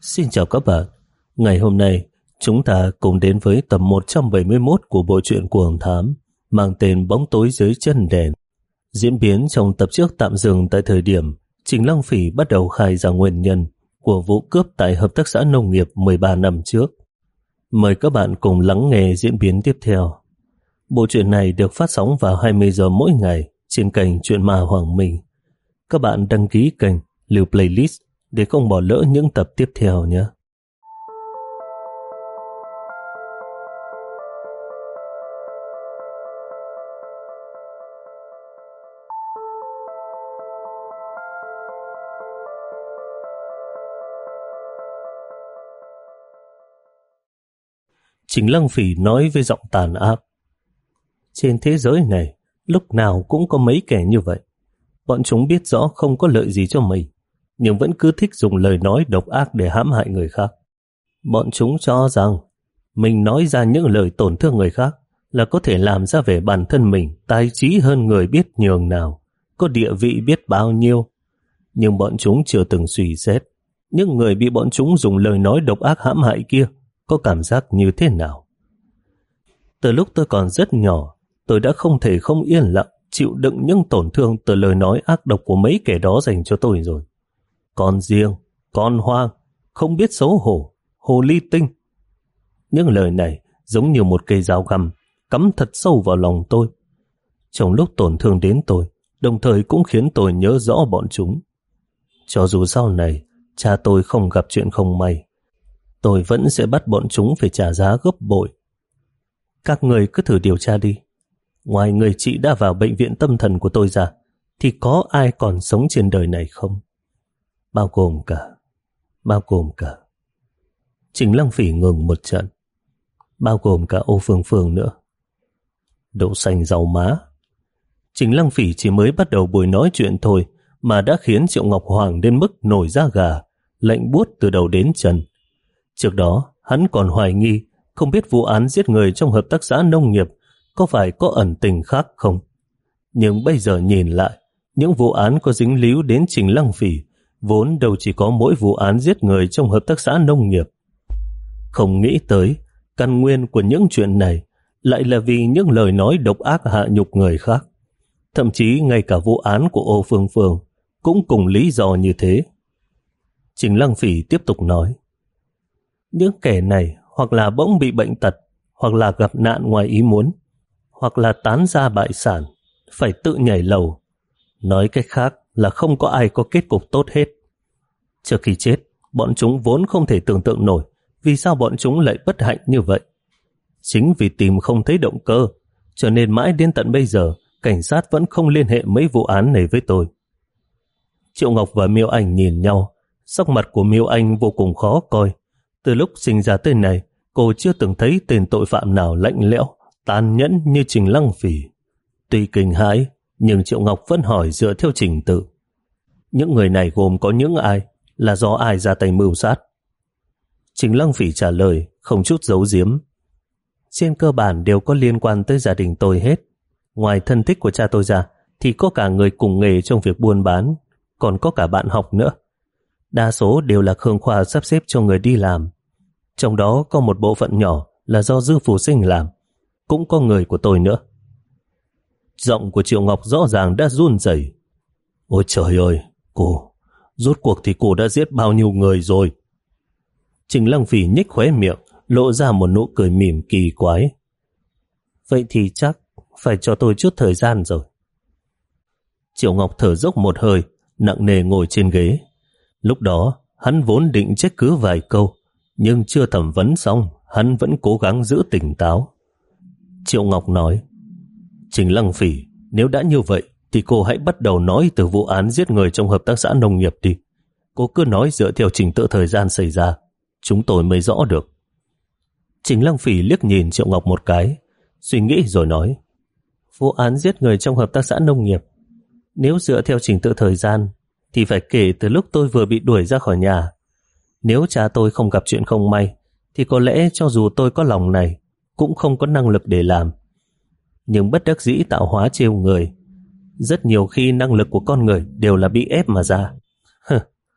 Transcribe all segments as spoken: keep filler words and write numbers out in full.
Xin chào các bạn. Ngày hôm nay, chúng ta cùng đến với tập một trăm bảy mươi mốt của bộ truyện Cuồng Thám mang tên Bóng tối dưới chân đèn. Diễn biến trong tập trước tạm dừng tại thời điểm Trình Lăng Phỉ bắt đầu khai ra nguyên nhân của vụ cướp tại Hợp tác xã Nông nghiệp mười ba năm trước. Mời các bạn cùng lắng nghe diễn biến tiếp theo. Bộ truyện này được phát sóng vào hai mươi giờ mỗi ngày trên kênh Truyện Ma Hoàng Minh. Các bạn đăng ký kênh, lưu playlist để không bỏ lỡ những tập tiếp theo nhé. Trình Lăng Phỉ nói với giọng tàn ác: trên thế giới này, lúc nào cũng có mấy kẻ như vậy. Bọn chúng biết rõ không có lợi gì cho mình, nhưng vẫn cứ thích dùng lời nói độc ác để hãm hại người khác. Bọn chúng cho rằng mình nói ra những lời tổn thương người khác là có thể làm ra vẻ bản thân mình tài trí hơn người biết nhường nào, có địa vị biết bao nhiêu. Nhưng bọn chúng chưa từng suy xét những người bị bọn chúng dùng lời nói độc ác hãm hại kia có cảm giác như thế nào. Từ lúc tôi còn rất nhỏ, tôi đã không thể không yên lặng chịu đựng những tổn thương từ lời nói ác độc của mấy kẻ đó dành cho tôi rồi. Con riêng, con hoang, không biết xấu hổ, hồ ly tinh. Những lời này giống như một cây dao găm cắm thật sâu vào lòng tôi. Trong lúc tổn thương đến tôi, đồng thời cũng khiến tôi nhớ rõ bọn chúng. Cho dù sau này cha tôi không gặp chuyện không may, tôi vẫn sẽ bắt bọn chúng phải trả giá gấp bội. Các người cứ thử điều tra đi. Ngoài người chị đã vào bệnh viện tâm thần của tôi ra, thì có ai còn sống trên đời này không? Bao gồm cả, bao gồm cả. Trình Lăng Phỉ ngừng một trận. Bao gồm cả Ô Phương Phương nữa. Đậu xanh rau má. Trình Lăng Phỉ chỉ mới bắt đầu buổi nói chuyện thôi mà đã khiến Triệu Ngọc Hoàng đến mức nổi da gà, lạnh buốt từ đầu đến chân. Trước đó, hắn còn hoài nghi không biết vụ án giết người trong Hợp tác xã Nông nghiệp có phải có ẩn tình khác không. Nhưng bây giờ nhìn lại, những vụ án có dính líu đến Trình Lăng Phỉ vốn đâu chỉ có mỗi vụ án giết người trong Hợp tác xã Nông nghiệp. Không nghĩ tới, căn nguyên của những chuyện này lại là vì những lời nói độc ác hạ nhục người khác. Thậm chí ngay cả vụ án của Ô Phương Phương cũng cùng lý do như thế. Trình Lăng Phỉ tiếp tục nói: những kẻ này hoặc là bỗng bị bệnh tật, hoặc là gặp nạn ngoài ý muốn, hoặc là tán gia bại sản, phải tự nhảy lầu. Nói cách khác là không có ai có kết cục tốt hết. Trước khi chết, bọn chúng vốn không thể tưởng tượng nổi vì sao bọn chúng lại bất hạnh như vậy. Chính vì tìm không thấy động cơ, cho nên mãi đến tận bây giờ, cảnh sát vẫn không liên hệ mấy vụ án này với tôi. Triệu Ngọc và Miêu Anh nhìn nhau, sắc mặt của Miêu Anh vô cùng khó coi. Từ lúc sinh ra tới này, cô chưa từng thấy tên tội phạm nào lạnh lẽo, tàn nhẫn như Trình Lăng Phỉ. Tuy kinh hãi, nhưng Triệu Ngọc vẫn hỏi dựa theo trình tự. Những người này gồm có những ai, là do ai ra tay mưu sát? Trình Lăng Phỉ trả lời, không chút giấu giếm. Trên cơ bản đều có liên quan tới gia đình tôi hết. Ngoài thân thích của cha tôi ra, thì có cả người cùng nghề trong việc buôn bán, còn có cả bạn học nữa. Đa số đều là Khương Khoa sắp xếp cho người đi làm. Trong đó có một bộ phận nhỏ là do Dư Phù Sinh làm, cũng có người của tôi nữa. Giọng của Triệu Ngọc rõ ràng đã run rẩy. Ôi trời ơi, cô, rốt cuộc thì cô đã giết bao nhiêu người rồi? Trình Lăng Phỉ nhếch khóe miệng, lộ ra một nụ cười mỉm kỳ quái. Vậy thì chắc phải cho tôi chút thời gian rồi. Triệu Ngọc thở dốc một hơi, nặng nề ngồi trên ghế. Lúc đó, hắn vốn định trách cứ vài câu, nhưng chưa thẩm vấn xong, hắn vẫn cố gắng giữ tỉnh táo. Triệu Ngọc nói: Trình Lăng Phỉ, nếu đã như vậy, thì cô hãy bắt đầu nói từ vụ án giết người trong Hợp tác xã Nông nghiệp đi. Cô cứ nói dựa theo trình tự thời gian xảy ra, chúng tôi mới rõ được. Trình Lăng Phỉ liếc nhìn Triệu Ngọc một cái, suy nghĩ rồi nói: vụ án giết người trong Hợp tác xã Nông nghiệp, nếu dựa theo trình tự thời gian, thì phải kể từ lúc tôi vừa bị đuổi ra khỏi nhà. Nếu cha tôi không gặp chuyện không may, thì có lẽ cho dù tôi có lòng này, cũng không có năng lực để làm. Nhưng bất đắc dĩ tạo hóa trêu người. Rất nhiều khi năng lực của con người đều là bị ép mà ra.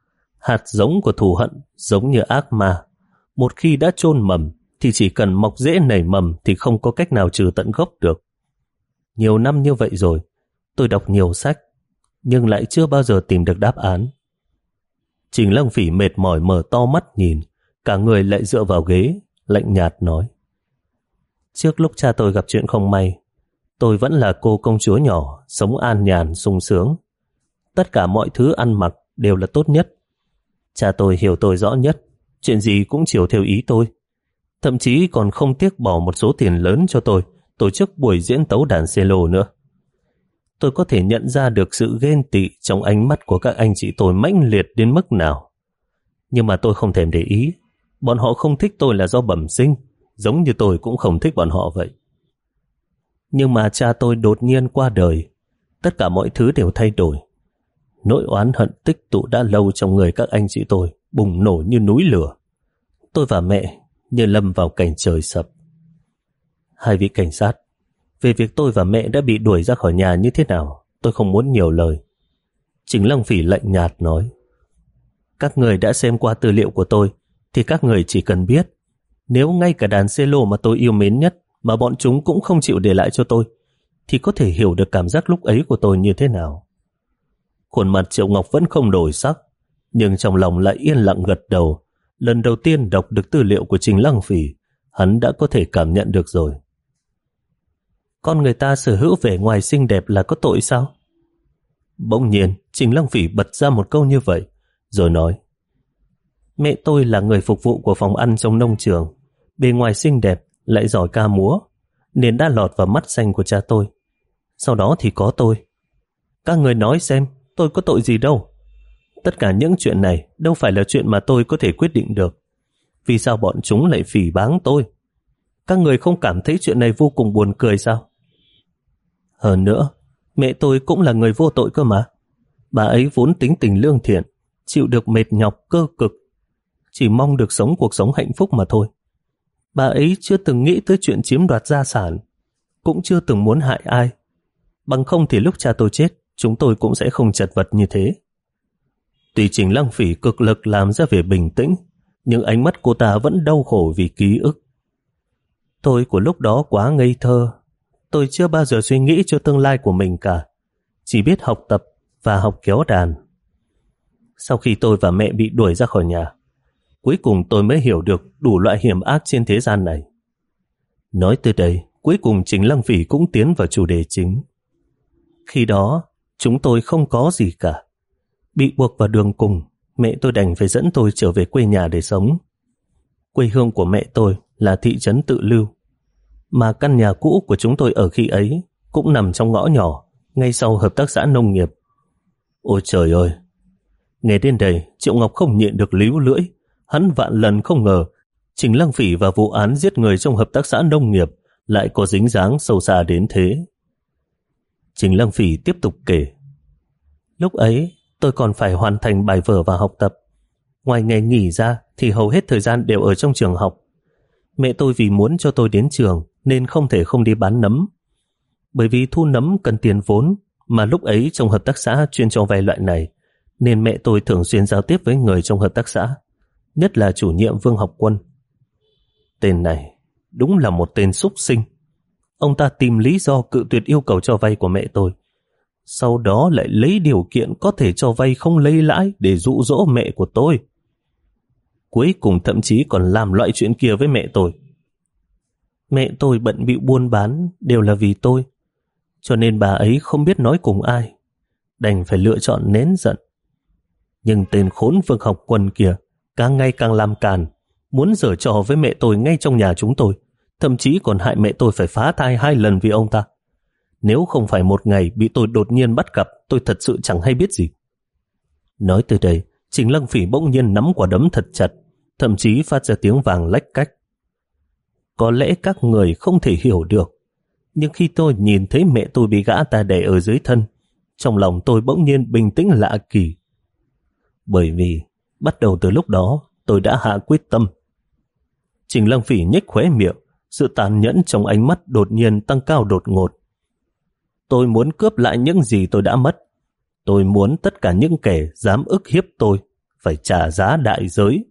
Hạt giống của thù hận giống như ác ma, một khi đã chôn mầm thì chỉ cần mọc rễ nảy mầm thì không có cách nào trừ tận gốc được. Nhiều năm như vậy rồi, tôi đọc nhiều sách, nhưng lại chưa bao giờ tìm được đáp án. Trình Lăng Phỉ mệt mỏi mở to mắt nhìn, cả người lại dựa vào ghế, lạnh nhạt nói. Trước lúc cha tôi gặp chuyện không may, tôi vẫn là cô công chúa nhỏ, sống an nhàn, sung sướng. Tất cả mọi thứ ăn mặc đều là tốt nhất. Cha tôi hiểu tôi rõ nhất, chuyện gì cũng chiều theo ý tôi. Thậm chí còn không tiếc bỏ một số tiền lớn cho tôi tổ chức buổi diễn tấu đàn cello nữa. Tôi có thể nhận ra được sự ghen tị trong ánh mắt của các anh chị tôi mãnh liệt đến mức nào. Nhưng mà tôi không thèm để ý. Bọn họ không thích tôi là do bẩm sinh, giống như tôi cũng không thích bọn họ vậy. Nhưng mà cha tôi đột nhiên qua đời, tất cả mọi thứ đều thay đổi. Nỗi oán hận tích tụ đã lâu trong người các anh chị tôi bùng nổ như núi lửa. Tôi và mẹ như lâm vào cảnh trời sập. Hai vị cảnh sát, về việc tôi và mẹ đã bị đuổi ra khỏi nhà như thế nào, tôi không muốn nhiều lời. Trình Lăng Phỉ lạnh nhạt nói. Các người đã xem qua tư liệu của tôi, thì các người chỉ cần biết, nếu ngay cả đàn cello mà tôi yêu mến nhất mà bọn chúng cũng không chịu để lại cho tôi, thì có thể hiểu được cảm giác lúc ấy của tôi như thế nào. Khuôn mặt Triệu Ngọc vẫn không đổi sắc, nhưng trong lòng lại yên lặng gật đầu. Lần đầu tiên đọc được tư liệu của Trình Lăng Phỉ, hắn đã có thể cảm nhận được rồi. Con người ta sở hữu vẻ ngoài xinh đẹp là có tội sao? Bỗng nhiên, Trình Lăng Phỉ bật ra một câu như vậy, rồi nói. Mẹ tôi là người phục vụ của phòng ăn trong nông trường, bề ngoài xinh đẹp, lại giỏi ca múa, nên đã lọt vào mắt xanh của cha tôi. Sau đó thì có tôi. Các người nói xem, tôi có tội gì đâu. Tất cả những chuyện này đâu phải là chuyện mà tôi có thể quyết định được. Vì sao bọn chúng lại phỉ báng tôi? Các người không cảm thấy chuyện này vô cùng buồn cười sao? Hơn nữa, mẹ tôi cũng là người vô tội cơ mà. Bà ấy vốn tính tình lương thiện, chịu được mệt nhọc cơ cực, chỉ mong được sống cuộc sống hạnh phúc mà thôi. Bà ấy chưa từng nghĩ tới chuyện chiếm đoạt gia sản, cũng chưa từng muốn hại ai. Bằng không thì lúc cha tôi chết, chúng tôi cũng sẽ không chật vật như thế. Tuy Trình Lăng Phỉ cực lực làm ra vẻ bình tĩnh, nhưng ánh mắt cô ta vẫn đau khổ vì ký ức. Tôi của lúc đó quá ngây thơ, tôi chưa bao giờ suy nghĩ cho tương lai của mình cả, chỉ biết học tập và học kéo đàn. Sau khi tôi và mẹ bị đuổi ra khỏi nhà, cuối cùng tôi mới hiểu được đủ loại hiểm ác trên thế gian này. Nói tới đây, cuối cùng Trình Lăng Phỉ cũng tiến vào chủ đề chính. Khi đó, chúng tôi không có gì cả. Bị buộc vào đường cùng, mẹ tôi đành phải dẫn tôi trở về quê nhà để sống. Quê hương của mẹ tôi là thị trấn Tự Lưu, mà căn nhà cũ của chúng tôi ở khi ấy cũng nằm trong ngõ nhỏ, ngay sau hợp tác xã nông nghiệp. Ôi trời ơi! Nghe đến đây, Triệu Ngọc không nhịn được líu lưỡi. Hắn vạn lần không ngờ Trình Lăng Phỉ và vụ án giết người trong hợp tác xã nông nghiệp lại có dính dáng sâu xa đến thế. Trình Lăng Phỉ tiếp tục kể. Lúc ấy, tôi còn phải hoàn thành bài vở và học tập. Ngoài ngày nghỉ ra thì hầu hết thời gian đều ở trong trường học. Mẹ tôi vì muốn cho tôi đến trường nên không thể không đi bán nấm. Bởi vì thu nấm cần tiền vốn, mà lúc ấy trong hợp tác xã chuyên cho vay loại này, nên mẹ tôi thường xuyên giao tiếp với người trong hợp tác xã, nhất là chủ nhiệm Vương Học Quân. Tên này đúng là một tên súc sinh. Ông ta tìm lý do cự tuyệt yêu cầu cho vay của mẹ tôi, sau đó lại lấy điều kiện có thể cho vay không lấy lãi để dụ dỗ mẹ của tôi. Cuối cùng thậm chí còn làm loại chuyện kia với mẹ tôi. Mẹ tôi bận bịu buôn bán đều là vì tôi, cho nên bà ấy không biết nói cùng ai, đành phải lựa chọn nén giận. Nhưng tên khốn Vương Học Quân kia càng ngày càng làm càn, muốn giở trò với mẹ tôi ngay trong nhà chúng tôi, thậm chí còn hại mẹ tôi phải phá thai hai lần vì ông ta. Nếu không phải một ngày bị tôi đột nhiên bắt gặp, tôi thật sự chẳng hay biết gì. Nói từ đây, Trình Lăng Phỉ bỗng nhiên nắm quả đấm thật chặt, thậm chí phát ra tiếng vàng lách cách. Có lẽ các người không thể hiểu được, nhưng khi tôi nhìn thấy mẹ tôi bị gã ta đè ở dưới thân, trong lòng tôi bỗng nhiên bình tĩnh lạ kỳ. Bởi vì bắt đầu từ lúc đó tôi đã hạ quyết tâm. Trình Lăng Phỉ nhếch khóe miệng, sự tàn nhẫn trong ánh mắt đột nhiên tăng cao đột ngột. Tôi muốn cướp lại những gì tôi đã mất. Tôi muốn tất cả những kẻ dám ức hiếp tôi phải trả giá đại giới.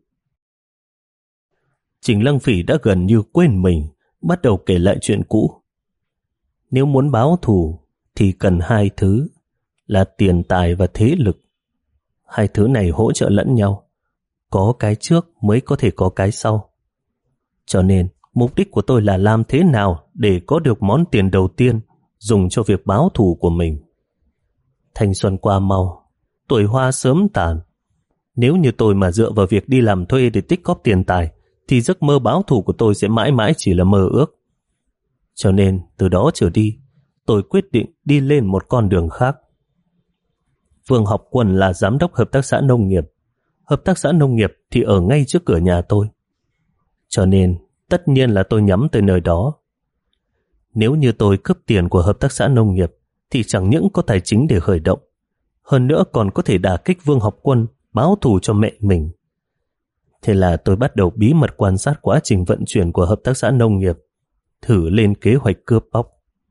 Trình Lăng Phỉ đã gần như quên mình, bắt đầu kể lại chuyện cũ. Nếu muốn báo thù thì cần hai thứ là tiền tài và thế lực. Hai thứ này hỗ trợ lẫn nhau, có cái trước mới có thể có cái sau. Cho nên mục đích của tôi là làm thế nào để có được món tiền đầu tiên dùng cho việc báo thù của mình. Thanh xuân qua mau, tuổi hoa sớm tàn. Nếu như tôi mà dựa vào việc đi làm thuê để tích góp tiền tài thì giấc mơ báo thù của tôi sẽ mãi mãi chỉ là mơ ước. Cho nên từ đó trở đi, tôi quyết định đi lên một con đường khác. Vương Học Quân là giám đốc hợp tác xã nông nghiệp. Hợp tác xã nông nghiệp thì ở ngay trước cửa nhà tôi. Cho nên tất nhiên là tôi nhắm tới nơi đó. Nếu như tôi cướp tiền của hợp tác xã nông nghiệp thì chẳng những có tài chính để khởi động, hơn nữa còn có thể đả kích Vương Học Quân báo thù cho mẹ mình. Thế là tôi bắt đầu bí mật quan sát quá trình vận chuyển của hợp tác xã nông nghiệp, thử lên kế hoạch cướp bóc.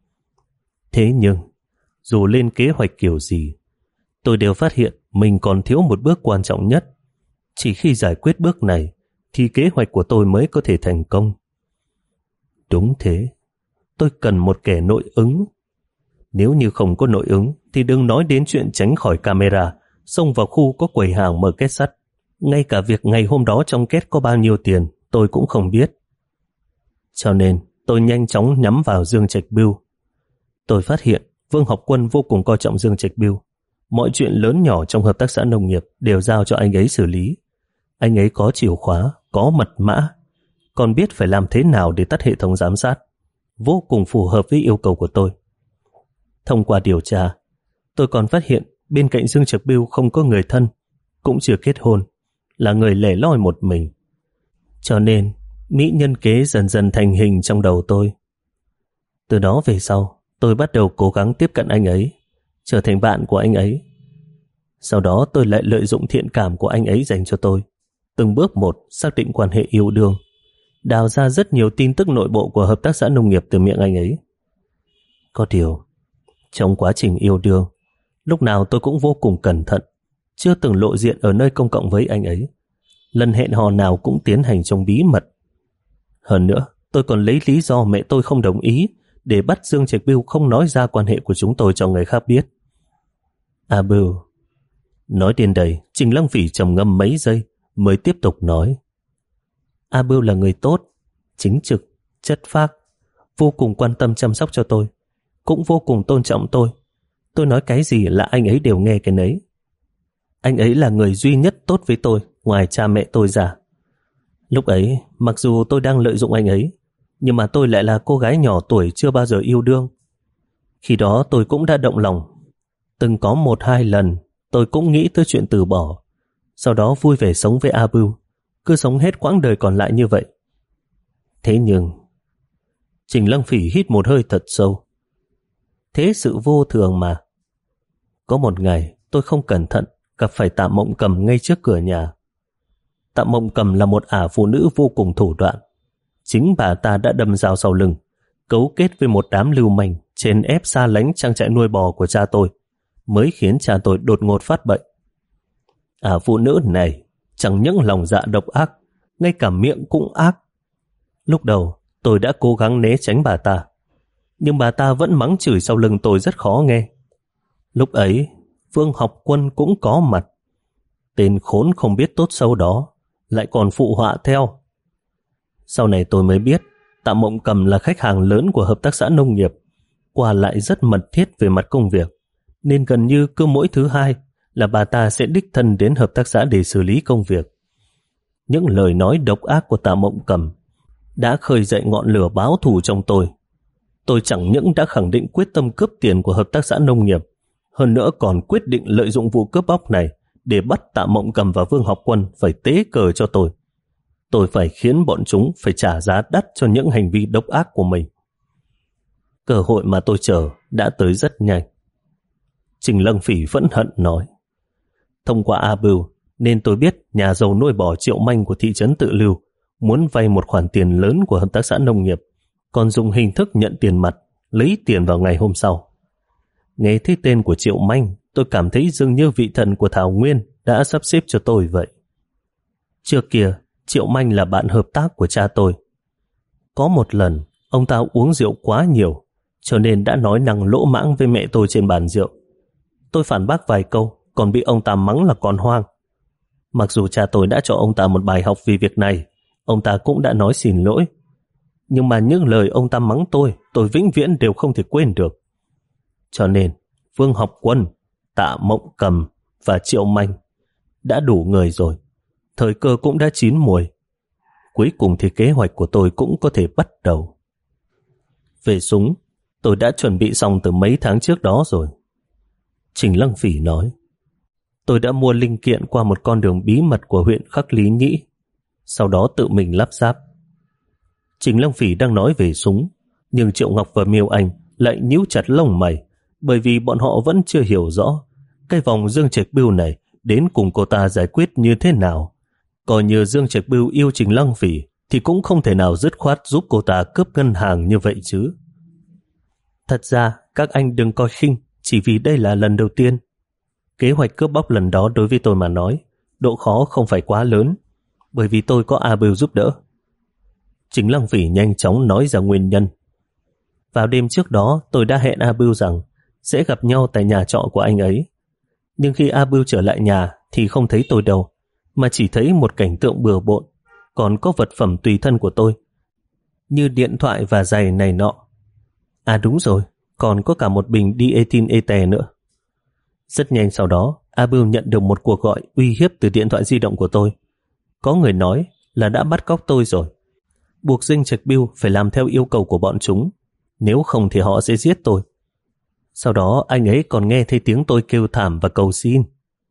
Thế nhưng, dù lên kế hoạch kiểu gì, tôi đều phát hiện mình còn thiếu một bước quan trọng nhất. Chỉ khi giải quyết bước này thì kế hoạch của tôi mới có thể thành công. Đúng thế, tôi cần một kẻ nội ứng. Nếu như không có nội ứng thì đừng nói đến chuyện tránh khỏi camera, xông vào khu có quầy hàng mở két sắt. Ngay cả việc ngày hôm đó trong két có bao nhiêu tiền tôi cũng không biết. Cho nên tôi nhanh chóng nhắm vào Dương Trạch Bưu. Tôi phát hiện Vương Học Quân vô cùng coi trọng Dương Trạch Bưu. Mọi chuyện lớn nhỏ trong hợp tác xã nông nghiệp đều giao cho anh ấy xử lý. Anh ấy có chìa khóa, có mật mã, còn biết phải làm thế nào để tắt hệ thống giám sát. Vô cùng phù hợp với yêu cầu của tôi. Thông qua điều tra, tôi còn phát hiện bên cạnh Dương Trạch Bưu không có người thân, cũng chưa kết hôn, là người lẻ loi một mình. Cho nên mỹ nhân kế dần dần thành hình trong đầu tôi. Từ đó về sau, tôi bắt đầu cố gắng tiếp cận anh ấy, trở thành bạn của anh ấy. Sau đó tôi lại lợi dụng thiện cảm của anh ấy dành cho tôi, từng bước một xác định quan hệ yêu đương, đào ra rất nhiều tin tức nội bộ của hợp tác xã nông nghiệp từ miệng anh ấy. Có điều, trong quá trình yêu đương, lúc nào tôi cũng vô cùng cẩn thận, chưa từng lộ diện ở nơi công cộng với anh ấy. Lần hẹn hò nào cũng tiến hành trong bí mật. Hơn nữa, tôi còn lấy lý do mẹ tôi không đồng ý để bắt Dương Trạch Bưu không nói ra quan hệ của chúng tôi cho người khác biết. À Bưu. Nói đến đây, Trình Lăng Phỉ trầm ngâm mấy giây mới tiếp tục nói. A Bưu là người tốt, chính trực, chất phác, vô cùng quan tâm chăm sóc cho tôi, cũng vô cùng tôn trọng tôi. Tôi nói cái gì là anh ấy đều nghe cái nấy. Anh ấy là người duy nhất tốt với tôi ngoài cha mẹ tôi ra. Lúc ấy, mặc dù tôi đang lợi dụng anh ấy, nhưng mà tôi lại là cô gái nhỏ tuổi chưa bao giờ yêu đương. Khi đó tôi cũng đã động lòng. Từng có một hai lần tôi cũng nghĩ tới chuyện từ bỏ, sau đó vui vẻ sống với A Bưu, cứ sống hết quãng đời còn lại như vậy. Thế nhưng Trình Lăng Phỉ hít một hơi thật sâu. Thế sự vô thường mà. Có một ngày tôi không cẩn thận gặp phải Tạ Mộng Cầm ngay trước cửa nhà. Tạ Mộng Cầm là một ả phụ nữ vô cùng thủ đoạn. Chính bà ta đã đâm dao sau lưng, cấu kết với một đám lưu manh chèn ép xa lánh trang trại nuôi bò của cha tôi, mới khiến cha tôi đột ngột phát bệnh. Ả phụ nữ này chẳng những lòng dạ độc ác, ngay cả miệng cũng ác. Lúc đầu tôi đã cố gắng né tránh bà ta, nhưng bà ta vẫn mắng chửi sau lưng tôi rất khó nghe. Lúc ấy Vương Học Quân cũng có mặt. Tên khốn không biết tốt xấu đó lại còn phụ họa theo. Sau này tôi mới biết Tạ Mộng Cầm là khách hàng lớn của hợp tác xã nông nghiệp, qua lại rất mật thiết về mặt công việc, nên gần như cứ mỗi thứ hai là bà ta sẽ đích thân đến hợp tác xã để xử lý công việc. Những lời nói độc ác của Tạ Mộng Cầm đã khơi dậy ngọn lửa báo thù trong tôi. Tôi chẳng những đã khẳng định quyết tâm cướp tiền của hợp tác xã nông nghiệp, hơn nữa còn quyết định lợi dụng vụ cướp bóc này để bắt Tạ Mộng Cầm và Vương Học Quân phải tế cờ cho tôi. Tôi phải khiến bọn chúng phải trả giá đắt cho những hành vi độc ác của mình. Cơ hội mà tôi chờ đã tới rất nhanh. Trình Lăng Phỉ phẫn hận nói. Thông qua A Bưu nên tôi biết nhà giàu nuôi bò Triệu Manh của thị trấn Tự Lưu muốn vay một khoản tiền lớn của hợp tác xã nông nghiệp, còn dùng hình thức nhận tiền mặt, lấy tiền vào ngày hôm sau. Nghe thấy tên của Triệu Manh, tôi cảm thấy dường như vị thần của Thảo Nguyên đã sắp xếp cho tôi vậy. Trước kia, Triệu Manh là bạn hợp tác của cha tôi. Có một lần, ông ta uống rượu quá nhiều, cho nên đã nói năng lỗ mãng với mẹ tôi trên bàn rượu. Tôi phản bác vài câu, còn bị ông ta mắng là con hoang. Mặc dù cha tôi đã cho ông ta một bài học vì việc này, ông ta cũng đã nói xin lỗi. Nhưng mà những lời ông ta mắng tôi, tôi vĩnh viễn đều không thể quên được. Cho nên, Vương Học Quân, Tạ Mộng Cầm và Triệu Manh đã đủ người rồi. Thời cơ cũng đã chín muồi. Cuối cùng thì kế hoạch của tôi cũng có thể bắt đầu. Về súng, tôi đã chuẩn bị xong từ mấy tháng trước đó rồi. Trình Lăng Phỉ nói, tôi đã mua linh kiện qua một con đường bí mật của huyện Khắc Lý Nhĩ, sau đó tự mình lắp ráp. Trình Lăng Phỉ đang nói về súng, nhưng Triệu Ngọc và Miêu Anh lại nhíu chặt lông mày, bởi vì bọn họ vẫn chưa hiểu rõ cái vòng Dương Trạch Bưu này đến cùng cô ta giải quyết như thế nào. Coi như Dương Trạch Bưu yêu Trình Lăng Phỉ thì cũng không thể nào dứt khoát giúp cô ta cướp ngân hàng như vậy chứ. Thật ra các anh đừng coi khinh, chỉ vì đây là lần đầu tiên. Kế hoạch cướp bóc lần đó đối với tôi mà nói, độ khó không phải quá lớn, bởi vì tôi có A Bưu giúp đỡ. Trình Lăng Phỉ nhanh chóng nói ra nguyên nhân. Vào đêm trước đó, tôi đã hẹn A Bưu rằng sẽ gặp nhau tại nhà trọ của anh ấy. Nhưng khi A Bưu trở lại nhà thì không thấy tôi đâu, mà chỉ thấy một cảnh tượng bừa bộn, còn có vật phẩm tùy thân của tôi, như điện thoại và giày này nọ. À đúng rồi, còn có cả một bình diethylene ete nữa. Rất nhanh sau đó, A Bưu nhận được một cuộc gọi uy hiếp từ điện thoại di động của tôi. Có người nói là đã bắt cóc tôi rồi, buộc Dương Trạch Bưu phải làm theo yêu cầu của bọn chúng, nếu không thì họ sẽ giết tôi. Sau đó anh ấy còn nghe thấy tiếng tôi kêu thảm và cầu xin.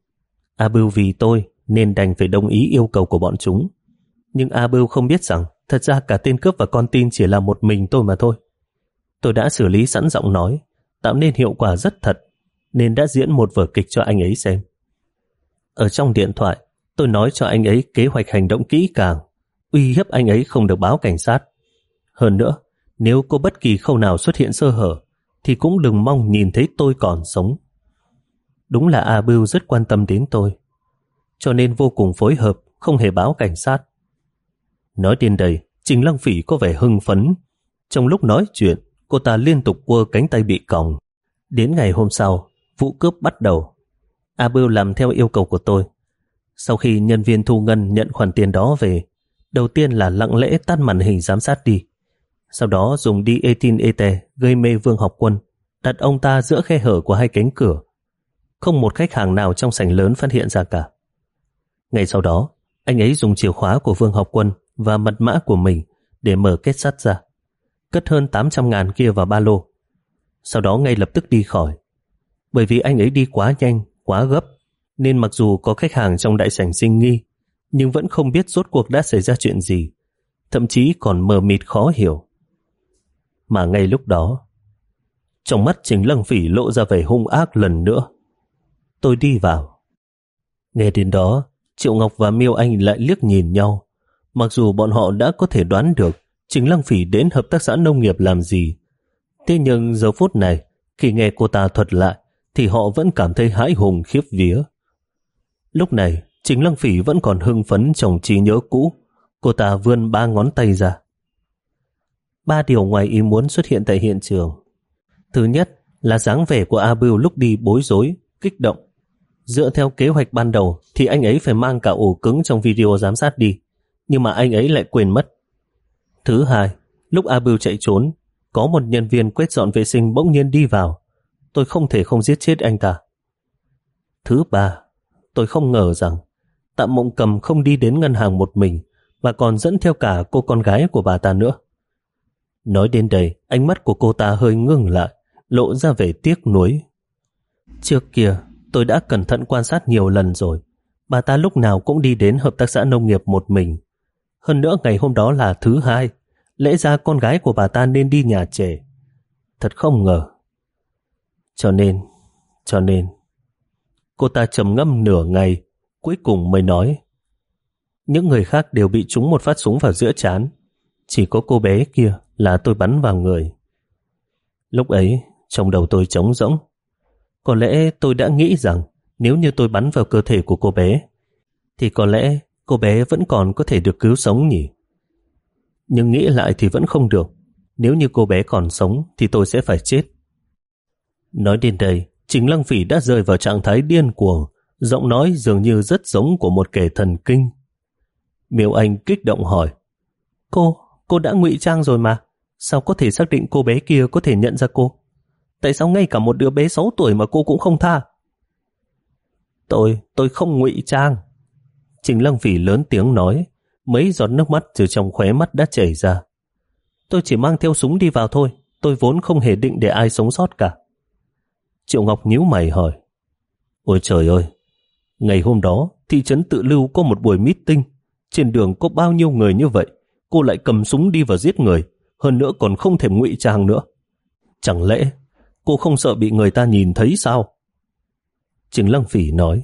A Bưu vì tôi nên đành phải đồng ý yêu cầu của bọn chúng. Nhưng A Bưu không biết rằng thật ra cả tên cướp và con tin chỉ là một mình tôi mà thôi. Tôi đã xử lý sẵn giọng nói, tạo nên hiệu quả rất thật, nên đã diễn một vở kịch cho anh ấy xem. Ở trong điện thoại, tôi nói cho anh ấy kế hoạch hành động kỹ càng, uy hiếp anh ấy không được báo cảnh sát. Hơn nữa, nếu có bất kỳ khâu nào xuất hiện sơ hở, thì cũng đừng mong nhìn thấy tôi còn sống. Đúng là A Bưu rất quan tâm đến tôi, cho nên vô cùng phối hợp, không hề báo cảnh sát. Nói đến đây, Trình Lăng Phỉ có vẻ hưng phấn. Trong lúc nói chuyện, cô ta liên tục quơ cánh tay bị còng. Đến ngày hôm sau, vụ cướp bắt đầu. A Bưu làm theo yêu cầu của tôi. Sau khi nhân viên thu ngân nhận khoản tiền đó về, đầu tiên là lặng lẽ tắt màn hình giám sát đi. Sau đó dùng diethylene ete gây mê Vương Học Quân, đặt ông ta giữa khe hở của hai cánh cửa. Không một khách hàng nào trong sảnh lớn phát hiện ra cả. Ngay sau đó, anh ấy dùng chìa khóa của Vương Học Quân và mật mã của mình để mở kết sắt ra, cất hơn tám trăm ngàn kia vào ba lô. Sau đó ngay lập tức đi khỏi. Bởi vì anh ấy đi quá nhanh, quá gấp, nên mặc dù có khách hàng trong đại sảnh sinh nghi, nhưng vẫn không biết rốt cuộc đã xảy ra chuyện gì, thậm chí còn mờ mịt khó hiểu. Mà ngay lúc đó, trong mắt Trình Lăng Phỉ lộ ra vẻ hung ác lần nữa. Tôi đi vào. Nghe đến đó, Triệu Ngọc và Miêu Anh lại liếc nhìn nhau. Mặc dù bọn họ đã có thể đoán được Trình Lăng Phỉ đến hợp tác xã nông nghiệp làm gì, thế nhưng giờ phút này, khi nghe cô ta thuật lại, thì họ vẫn cảm thấy hãi hùng khiếp vía. Lúc này, Trình Lăng Phỉ vẫn còn hưng phấn trong trí nhớ cũ. Cô ta vươn ba ngón tay ra. Ba điều ngoài ý muốn xuất hiện tại hiện trường. Thứ nhất là dáng vẻ của A Bưu lúc đi bối rối, kích động. Dựa theo kế hoạch ban đầu thì anh ấy phải mang cả ổ cứng trong video giám sát đi, nhưng mà anh ấy lại quên mất. Thứ hai, lúc A Bưu chạy trốn, có một nhân viên quét dọn vệ sinh bỗng nhiên đi vào. Tôi không thể không giết chết anh ta. Thứ ba, tôi không ngờ rằng Tạ Mộng Cầm không đi đến ngân hàng một mình, mà còn dẫn theo cả cô con gái của bà ta nữa. Nói đến đây, ánh mắt của cô ta hơi ngưng lại, lộ ra vẻ tiếc nuối. Trước kia, tôi đã cẩn thận quan sát nhiều lần rồi. Bà ta lúc nào cũng đi đến hợp tác xã nông nghiệp một mình. Hơn nữa ngày hôm đó là thứ hai, lẽ ra con gái của bà ta nên đi nhà trẻ. Thật không ngờ. Cho nên, cho nên, cô ta trầm ngâm nửa ngày, cuối cùng mới nói. Những người khác đều bị trúng một phát súng vào giữa trán. Chỉ có cô bé kia là tôi bắn vào người. Lúc ấy, trong đầu tôi trống rỗng. Có lẽ tôi đã nghĩ rằng Nếu như tôi bắn vào cơ thể của cô bé, thì có lẽ cô bé vẫn còn có thể được cứu sống nhỉ? Nhưng nghĩ lại thì vẫn không được. Nếu như cô bé còn sống thì tôi sẽ phải chết. Nói đến đây, Trình Lăng Phỉ đã rơi vào trạng thái điên cuồng, giọng nói dường như rất giống của một kẻ thần kinh. Miêu Anh kích động hỏi, Cô, cô đã ngụy trang rồi mà, sao có thể xác định cô bé kia có thể nhận ra cô? Tại sao ngay cả một đứa bé sáu tuổi mà cô cũng không tha? Tôi, tôi không ngụy trang. Trình Lăng Phỉ lớn tiếng nói, mấy giọt nước mắt từ trong khóe mắt đã chảy ra. Tôi chỉ mang theo súng đi vào thôi, tôi vốn không hề định để ai sống sót cả. Triệu Ngọc nhíu mày hỏi, ôi trời ơi, ngày hôm đó thị trấn Tự Lưu có một buổi meeting, trên đường có bao nhiêu người như vậy, cô lại cầm súng đi vào giết người, hơn nữa còn không thèm ngụy trang nữa. Chẳng lẽ cô không sợ bị người ta nhìn thấy sao? Trình Lăng Phỉ nói,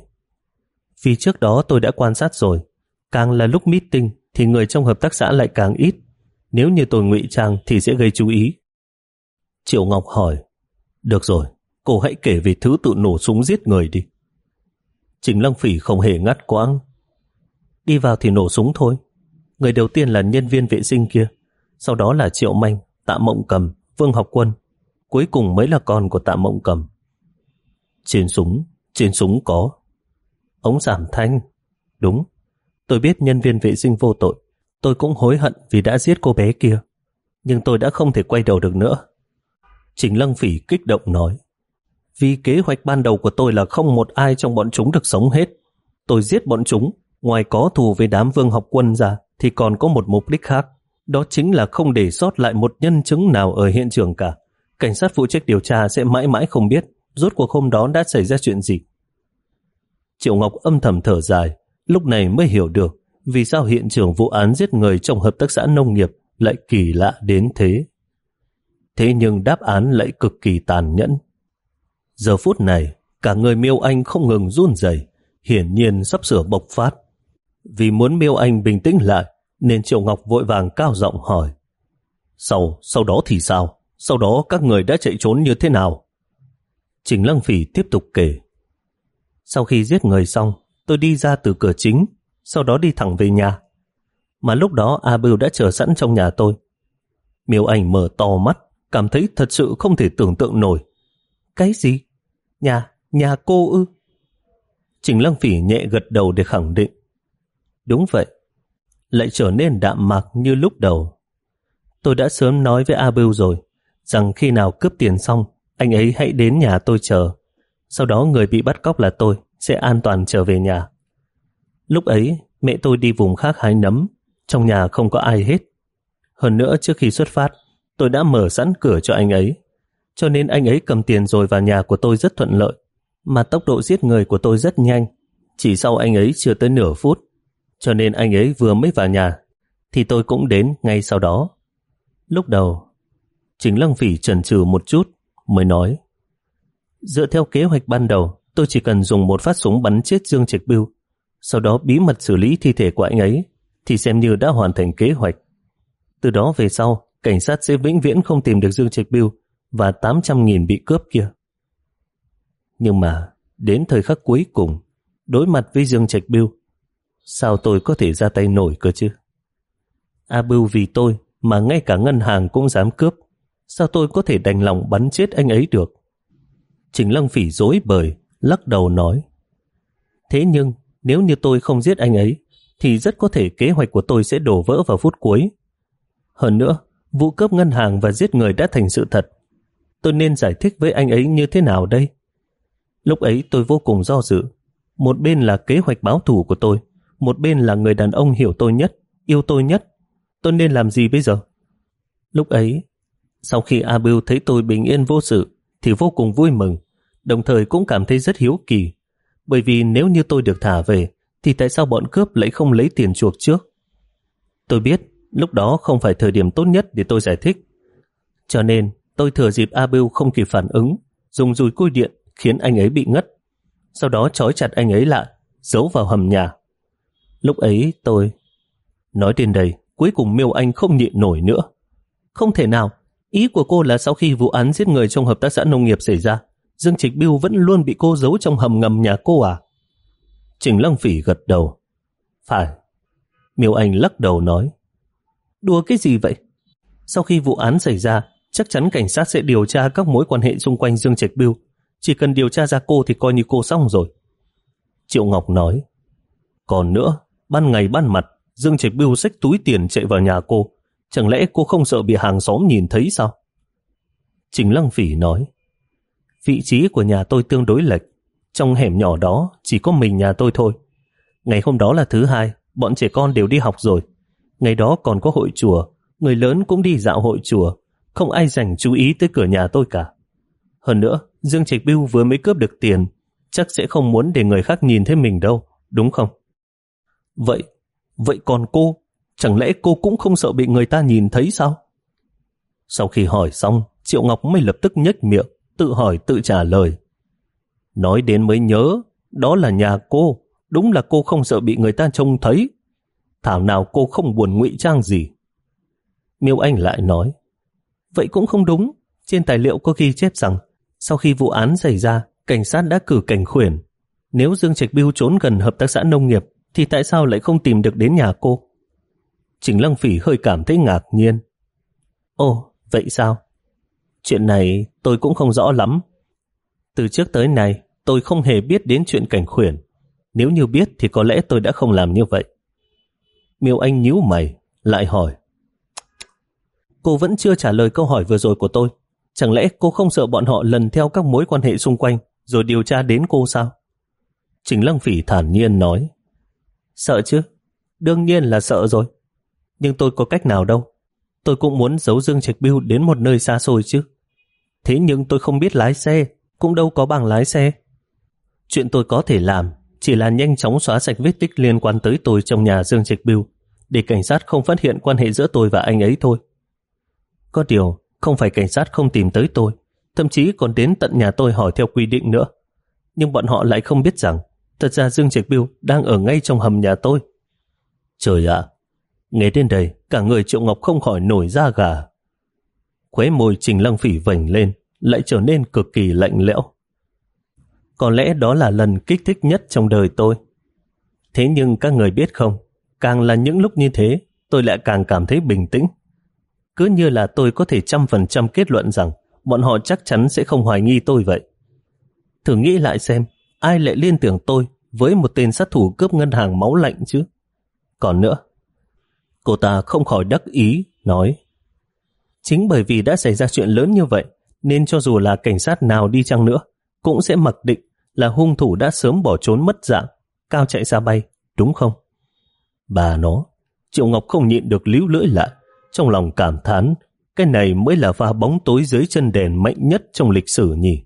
vì trước đó tôi đã quan sát rồi, càng là lúc meeting thì người trong hợp tác xã lại càng ít, nếu như tôi ngụy trang thì sẽ gây chú ý. Triệu Ngọc hỏi, được rồi, cô hãy kể về thứ tự nổ súng giết người đi. Trình Lăng Phỉ không hề ngắt quãng. Đi vào thì nổ súng thôi. Người đầu tiên là nhân viên vệ sinh kia, sau đó là Triệu Manh, Tạ Mộng Cầm, Vương Học Quân, cuối cùng mới là con của Tạ Mộng Cầm. Trên súng, trên súng có ống giảm thanh. Đúng, tôi biết nhân viên vệ sinh vô tội, tôi cũng hối hận vì đã giết cô bé kia, nhưng tôi đã không thể quay đầu được nữa. Trình Lăng Phỉ kích động nói, vì kế hoạch ban đầu của tôi là không một ai trong bọn chúng được sống hết. Tôi giết bọn chúng, ngoài có thù với đám Vương Học Quân ra, thì còn có một mục đích khác, đó chính là không để sót lại một nhân chứng nào ở hiện trường cả. Cảnh sát phụ trách điều tra sẽ mãi mãi không biết rốt cuộc hôm đó đã xảy ra chuyện gì. Triệu Ngọc âm thầm thở dài, lúc này mới hiểu được vì sao hiện trường vụ án giết người trong hợp tác xã nông nghiệp lại kỳ lạ đến thế. Thế nhưng đáp án lại cực kỳ tàn nhẫn. Giờ phút này, cả người Miêu Anh không ngừng run rẩy, hiển nhiên sắp sửa bộc phát. Vì muốn Miêu Anh bình tĩnh lại, nên Triệu Ngọc vội vàng cao giọng hỏi, Sau, sau đó thì sao? Sau đó các người đã chạy trốn như thế nào? Trình Lăng Phỉ tiếp tục kể. Sau khi giết người xong, tôi đi ra từ cửa chính, sau đó đi thẳng về nhà. Mà lúc đó A Bưu đã chờ sẵn trong nhà tôi. Miêu Anh mở to mắt, cảm thấy thật sự không thể tưởng tượng nổi. Cái gì? Nhà, nhà cô ư? Trình Lăng Phỉ nhẹ gật đầu để khẳng định. Đúng vậy. Lại trở nên đạm mạc như lúc đầu. Tôi đã sớm nói với A Bưu rồi, rằng khi nào cướp tiền xong, anh ấy hãy đến nhà tôi chờ. Sau đó người bị bắt cóc là tôi sẽ an toàn trở về nhà. Lúc ấy, mẹ tôi đi vùng khác hái nấm, trong nhà không có ai hết. Hơn nữa trước khi xuất phát, tôi đã mở sẵn cửa cho anh ấy, cho nên anh ấy cầm tiền rồi vào nhà của tôi rất thuận lợi, mà tốc độ giết người của tôi rất nhanh, chỉ sau anh ấy chưa tới nửa phút, cho nên anh ấy vừa mới vào nhà, thì tôi cũng đến ngay sau đó. Lúc đầu, Trình Lăng Phỉ chần chừ một chút, mới nói, dựa theo kế hoạch ban đầu, tôi chỉ cần dùng một phát súng bắn chết Dương Trạch Bưu, sau đó bí mật xử lý thi thể của anh ấy, thì xem như đã hoàn thành kế hoạch. Từ đó về sau, cảnh sát sẽ vĩnh viễn không tìm được Dương Trạch Bưu và tám trăm nghìn bị cướp kia. Nhưng mà, đến thời khắc cuối cùng, đối mặt với Dương Trạch Bưu, sao tôi có thể ra tay nổi cơ chứ? A Bưu vì tôi mà ngay cả ngân hàng cũng dám cướp, sao tôi có thể đành lòng bắn chết anh ấy được? Trình Lăng Phỉ rối bời, lắc đầu nói, thế nhưng nếu như tôi không giết anh ấy, thì rất có thể kế hoạch của tôi sẽ đổ vỡ vào phút cuối. Hơn nữa, vụ cướp ngân hàng và giết người đã thành sự thật. Tôi nên giải thích với anh ấy như thế nào đây? Lúc ấy tôi vô cùng do dự. Một bên là kế hoạch báo thù của tôi, một bên là người đàn ông hiểu tôi nhất, yêu tôi nhất. Tôi nên làm gì bây giờ? Lúc ấy, sau khi A Bưu thấy tôi bình yên vô sự, thì vô cùng vui mừng, đồng thời cũng cảm thấy rất hiếu kỳ. Bởi vì nếu như tôi được thả về, thì tại sao bọn cướp lại không lấy tiền chuộc trước? Tôi biết lúc đó không phải thời điểm tốt nhất để tôi giải thích. Cho nên tôi thừa dịp A Bưu không kịp phản ứng, dùng dùi cui điện khiến anh ấy bị ngất. Sau đó trói chặt anh ấy lại, giấu vào hầm nhà. Lúc ấy tôi... Nói đến đây, cuối cùng Miêu Anh không nhịn nổi nữa. Không thể nào, ý của cô là sau khi vụ án giết người trong hợp tác xã nông nghiệp xảy ra, Dương Trịch Bưu vẫn luôn bị cô giấu trong hầm ngầm nhà cô à? Trình Lăng Phỉ gật đầu. Phải. Miêu Anh lắc đầu nói. Đùa cái gì vậy? Sau khi vụ án xảy ra, chắc chắn cảnh sát sẽ điều tra các mối quan hệ xung quanh Dương Trạch Bưu. Chỉ cần điều tra ra cô thì coi như cô xong rồi. Triệu Ngọc nói. Còn nữa, ban ngày ban mặt, Dương Trạch Bưu xách túi tiền chạy vào nhà cô. Chẳng lẽ cô không sợ bị hàng xóm nhìn thấy sao? Trình Lăng Phỉ nói. Vị trí của nhà tôi tương đối lệch. Trong hẻm nhỏ đó chỉ có mình nhà tôi thôi. Ngày hôm đó là thứ hai, bọn trẻ con đều đi học rồi. Ngày đó còn có hội chùa, người lớn cũng đi dạo hội chùa. Không ai dành chú ý tới cửa nhà tôi cả. Hơn nữa, Dương Trạch Bưu vừa mới cướp được tiền, chắc sẽ không muốn để người khác nhìn thấy mình đâu, đúng không? Vậy, vậy còn cô, chẳng lẽ cô cũng không sợ bị người ta nhìn thấy sao? Sau khi hỏi xong, Triệu Ngọc mới lập tức nhếch miệng, tự hỏi tự trả lời. Nói đến mới nhớ, đó là nhà cô, đúng là cô không sợ bị người ta trông thấy. Thảo nào cô không buồn ngụy trang gì. Miêu Anh lại nói. Vậy cũng không đúng, trên tài liệu có ghi chép rằng sau khi vụ án xảy ra, cảnh sát đã cử cảnh khuyển. Nếu Dương Trạch Bưu trốn gần hợp tác xã nông nghiệp thì tại sao lại không tìm được đến nhà cô? Trình Lăng Phỉ hơi cảm thấy ngạc nhiên. Ồ, vậy sao? Chuyện này tôi cũng không rõ lắm. Từ trước tới nay, tôi không hề biết đến chuyện cảnh khuyển. Nếu như biết thì có lẽ tôi đã không làm như vậy. Miêu Anh nhíu mày, lại hỏi. Cô vẫn chưa trả lời câu hỏi vừa rồi của tôi. Chẳng lẽ cô không sợ bọn họ lần theo các mối quan hệ xung quanh rồi điều tra đến cô sao? Trình Lăng Phỉ thản nhiên nói. Sợ chứ? Đương nhiên là sợ rồi. Nhưng tôi có cách nào đâu. Tôi cũng muốn giấu Dương Trạch Bưu đến một nơi xa xôi chứ. Thế nhưng tôi không biết lái xe, cũng đâu có bằng lái xe. Chuyện tôi có thể làm chỉ là nhanh chóng xóa sạch vết tích liên quan tới tôi trong nhà Dương Trạch Bưu, để cảnh sát không phát hiện quan hệ giữa tôi và anh ấy thôi. Có điều, không phải cảnh sát không tìm tới tôi, thậm chí còn đến tận nhà tôi hỏi theo quy định nữa. Nhưng bọn họ lại không biết rằng thật ra Dương Trạch Bưu đang ở ngay trong hầm nhà tôi. Trời ạ! Nghe đến đây, cả người Triệu Ngọc không khỏi nổi da gà. Khóe môi Trình Lăng Phỉ vểnh lên, lại trở nên cực kỳ lạnh lẽo. Có lẽ đó là lần kích thích nhất trong đời tôi. Thế nhưng các người biết không, càng là những lúc như thế, tôi lại càng cảm thấy bình tĩnh. Cứ như là tôi có thể trăm phần trăm kết luận rằng bọn họ chắc chắn sẽ không hoài nghi tôi vậy. Thử nghĩ lại xem, ai lại liên tưởng tôi với một tên sát thủ cướp ngân hàng máu lạnh chứ? Còn nữa, cô ta không khỏi đắc ý, nói. Chính bởi vì đã xảy ra chuyện lớn như vậy, nên cho dù là cảnh sát nào đi chăng nữa, cũng sẽ mặc định là hung thủ đã sớm bỏ trốn mất dạng, cao chạy xa bay, đúng không? Bà nó, Triệu Ngọc không nhịn được líu lưỡi lại, trong lòng cảm thán, cái này mới là pha bóng tối dưới chân đèn mạnh nhất trong lịch sử nhỉ.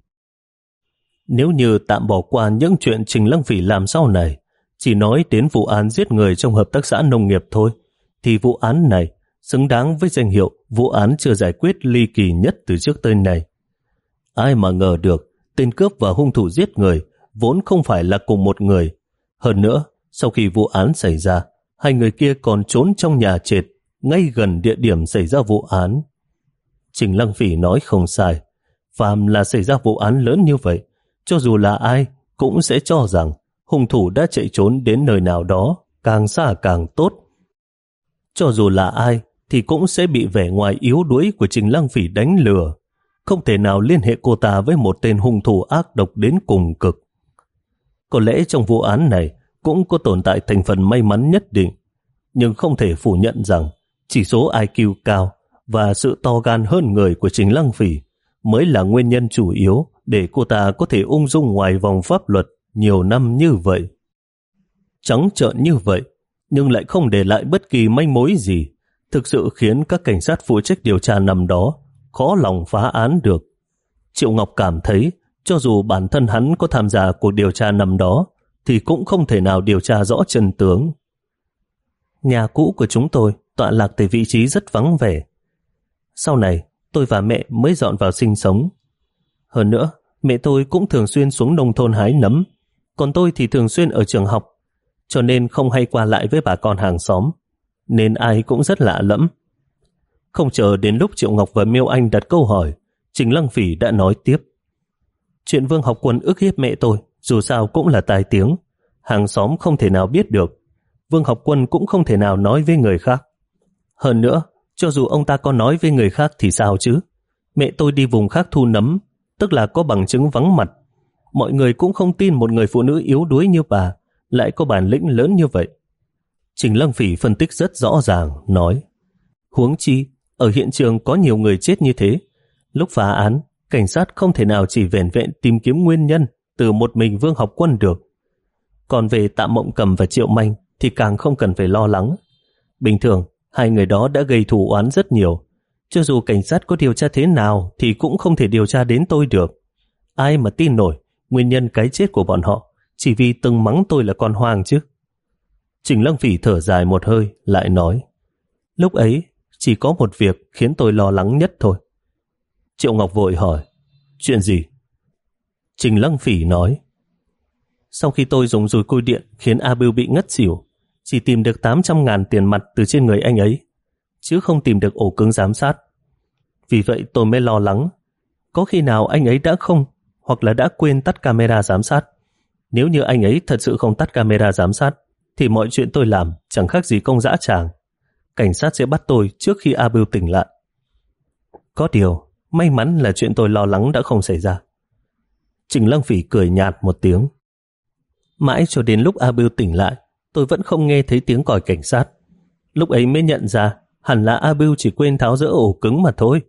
Nếu như tạm bỏ qua những chuyện Trình Lăng Phỉ làm sau này, chỉ nói đến vụ án giết người trong hợp tác xã nông nghiệp thôi, thì vụ án này xứng đáng với danh hiệu vụ án chưa giải quyết ly kỳ nhất từ trước tới nay. Ai mà ngờ được, tên cướp và hung thủ giết người vốn không phải là cùng một người. Hơn nữa, sau khi vụ án xảy ra, hai người kia còn trốn trong nhà trệt, ngay gần địa điểm xảy ra vụ án. Trình Lăng Phỉ nói không sai, phàm là xảy ra vụ án lớn như vậy, cho dù là ai cũng sẽ cho rằng hung thủ đã chạy trốn đến nơi nào đó, càng xa càng tốt. Cho dù là ai thì cũng sẽ bị vẻ ngoài yếu đuối của Trình Lăng Phỉ đánh lừa, không thể nào liên hệ cô ta với một tên hung thủ ác độc đến cùng cực. Có lẽ trong vụ án này cũng có tồn tại thành phần may mắn nhất định, nhưng không thể phủ nhận rằng chỉ số i kiu cao và sự to gan hơn người của Trình Lăng Phỉ mới là nguyên nhân chủ yếu để cô ta có thể ung dung ngoài vòng pháp luật nhiều năm như vậy. Trắng trợn như vậy, nhưng lại không để lại bất kỳ manh mối gì, thực sự khiến các cảnh sát phụ trách điều tra năm đó khó lòng phá án được. Triệu Ngọc cảm thấy, cho dù bản thân hắn có tham gia cuộc điều tra năm đó, thì cũng không thể nào điều tra rõ chân tướng. Nhà cũ của chúng tôi tọa lạc tại vị trí rất vắng vẻ. Sau này, tôi và mẹ mới dọn vào sinh sống. Hơn nữa, mẹ tôi cũng thường xuyên xuống nông thôn hái nấm, còn tôi thì thường xuyên ở trường học, cho nên không hay qua lại với bà con hàng xóm, nên ai cũng rất lạ lẫm. Không chờ đến lúc Triệu Ngọc và Miêu Anh đặt câu hỏi, Trình Lăng Phỉ đã nói tiếp. Chuyện Vương Học Quân ức hiếp mẹ tôi dù sao cũng là tai tiếng, hàng xóm không thể nào biết được. Vương Học Quân cũng không thể nào nói với người khác. Hơn nữa, cho dù ông ta có nói với người khác thì sao chứ? Mẹ tôi đi vùng khác thu nấm, tức là có bằng chứng vắng mặt. Mọi người cũng không tin một người phụ nữ yếu đuối như bà lại có bản lĩnh lớn như vậy. Trình Lăng Phỉ phân tích rất rõ ràng, nói: huống chi, ở hiện trường có nhiều người chết như thế. Lúc phá án, cảnh sát không thể nào chỉ vẻn vẹn tìm kiếm nguyên nhân từ một mình Vương Học Quân được. Còn về Tạ Mộng Cầm và Triệu Manh thì càng không cần phải lo lắng. Bình thường, hai người đó đã gây thù oán rất nhiều. Cho dù cảnh sát có điều tra thế nào thì cũng không thể điều tra đến tôi được. Ai mà tin nổi nguyên nhân cái chết của bọn họ chỉ vì từng mắng tôi là con hoang chứ. Trình Lăng Phỉ thở dài một hơi, lại nói: lúc ấy chỉ có một việc khiến tôi lo lắng nhất thôi. Triệu Ngọc vội hỏi: chuyện gì? Trình Lăng Phỉ nói: sau khi tôi dùng dùi cui điện khiến A Bưu bị ngất xỉu, chỉ tìm được tám trăm ngàn tiền mặt từ trên người anh ấy, chứ không tìm được ổ cứng giám sát. Vì vậy tôi mới lo lắng, có khi nào anh ấy đã không, hoặc là đã quên tắt camera giám sát. Nếu như anh ấy thật sự không tắt camera giám sát, thì mọi chuyện tôi làm chẳng khác gì công dã tràng. Cảnh sát sẽ bắt tôi trước khi A Bưu tỉnh lại. Có điều, may mắn là chuyện tôi lo lắng đã không xảy ra. Trình Lăng Phỉ cười nhạt một tiếng. Mãi cho đến lúc A Bưu tỉnh lại, tôi vẫn không nghe thấy tiếng còi cảnh sát. Lúc ấy mới nhận ra hẳn là A Bưu chỉ quên tháo dỡ ổ cứng mà thôi.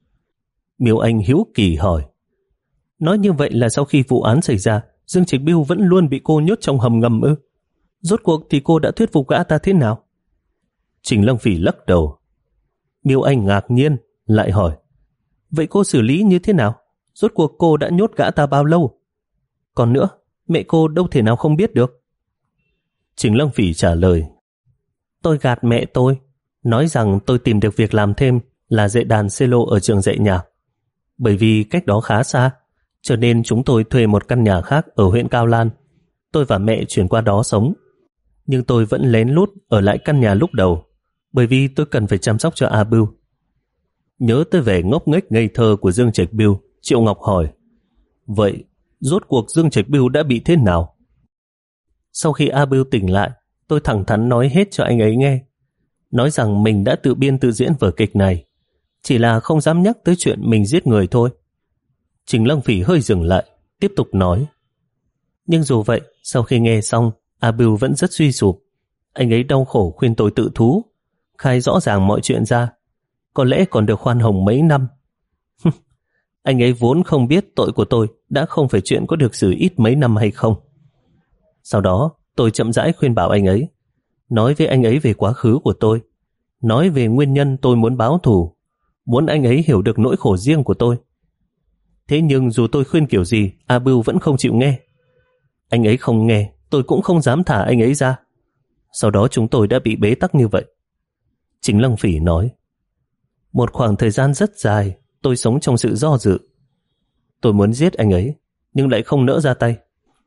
Miêu Anh hiếu kỳ hỏi: nói như vậy là sau khi vụ án xảy ra, Dương Trạch Bưu vẫn luôn bị cô nhốt trong hầm ngầm ư? Rốt cuộc thì cô đã thuyết phục gã ta thế nào? Trình Lăng Phỉ lắc đầu. Miêu Anh ngạc nhiên, lại hỏi: vậy cô xử lý như thế nào? Rốt cuộc cô đã nhốt gã ta bao lâu? Còn nữa, mẹ cô đâu thể nào không biết được. Trình Lăng Phỉ trả lời: tôi gạt mẹ tôi, nói rằng tôi tìm được việc làm thêm là dạy đàn cello ở trường dạy nhạc. Bởi vì cách đó khá xa, cho nên chúng tôi thuê một căn nhà khác ở huyện Cao Lan. Tôi và mẹ chuyển qua đó sống. Nhưng tôi vẫn lén lút ở lại căn nhà lúc đầu, bởi vì tôi cần phải chăm sóc cho A Bưu. Nhớ tới vẻ ngốc nghếch ngây thơ của Dương Trạch Bưu, Triệu Ngọc hỏi: vậy rốt cuộc Dương Trạch Bưu đã bị thế nào? Sau khi A Bưu tỉnh lại, tôi thẳng thắn nói hết cho anh ấy nghe. Nói rằng mình đã tự biên tự diễn vở kịch này, chỉ là không dám nhắc tới chuyện mình giết người thôi. Trình Lăng Phỉ hơi dừng lại, tiếp tục nói: nhưng dù vậy, sau khi nghe xong, A Bưu vẫn rất suy sụp. Anh ấy đau khổ khuyên tôi tự thú, khai rõ ràng mọi chuyện ra, có lẽ còn được khoan hồng mấy năm. Anh ấy vốn không biết tội của tôi đã không phải chuyện có được xử ít mấy năm hay không. Sau đó, tôi chậm rãi khuyên bảo anh ấy, nói với anh ấy về quá khứ của tôi, nói về nguyên nhân tôi muốn báo thù, muốn anh ấy hiểu được nỗi khổ riêng của tôi. Thế nhưng dù tôi khuyên kiểu gì, A Bưu vẫn không chịu nghe. Anh ấy không nghe, tôi cũng không dám thả anh ấy ra. Sau đó chúng tôi đã bị bế tắc như vậy. Trình Lăng Phỉ nói: một khoảng thời gian rất dài, tôi sống trong sự do dự. Tôi muốn giết anh ấy, nhưng lại không nỡ ra tay.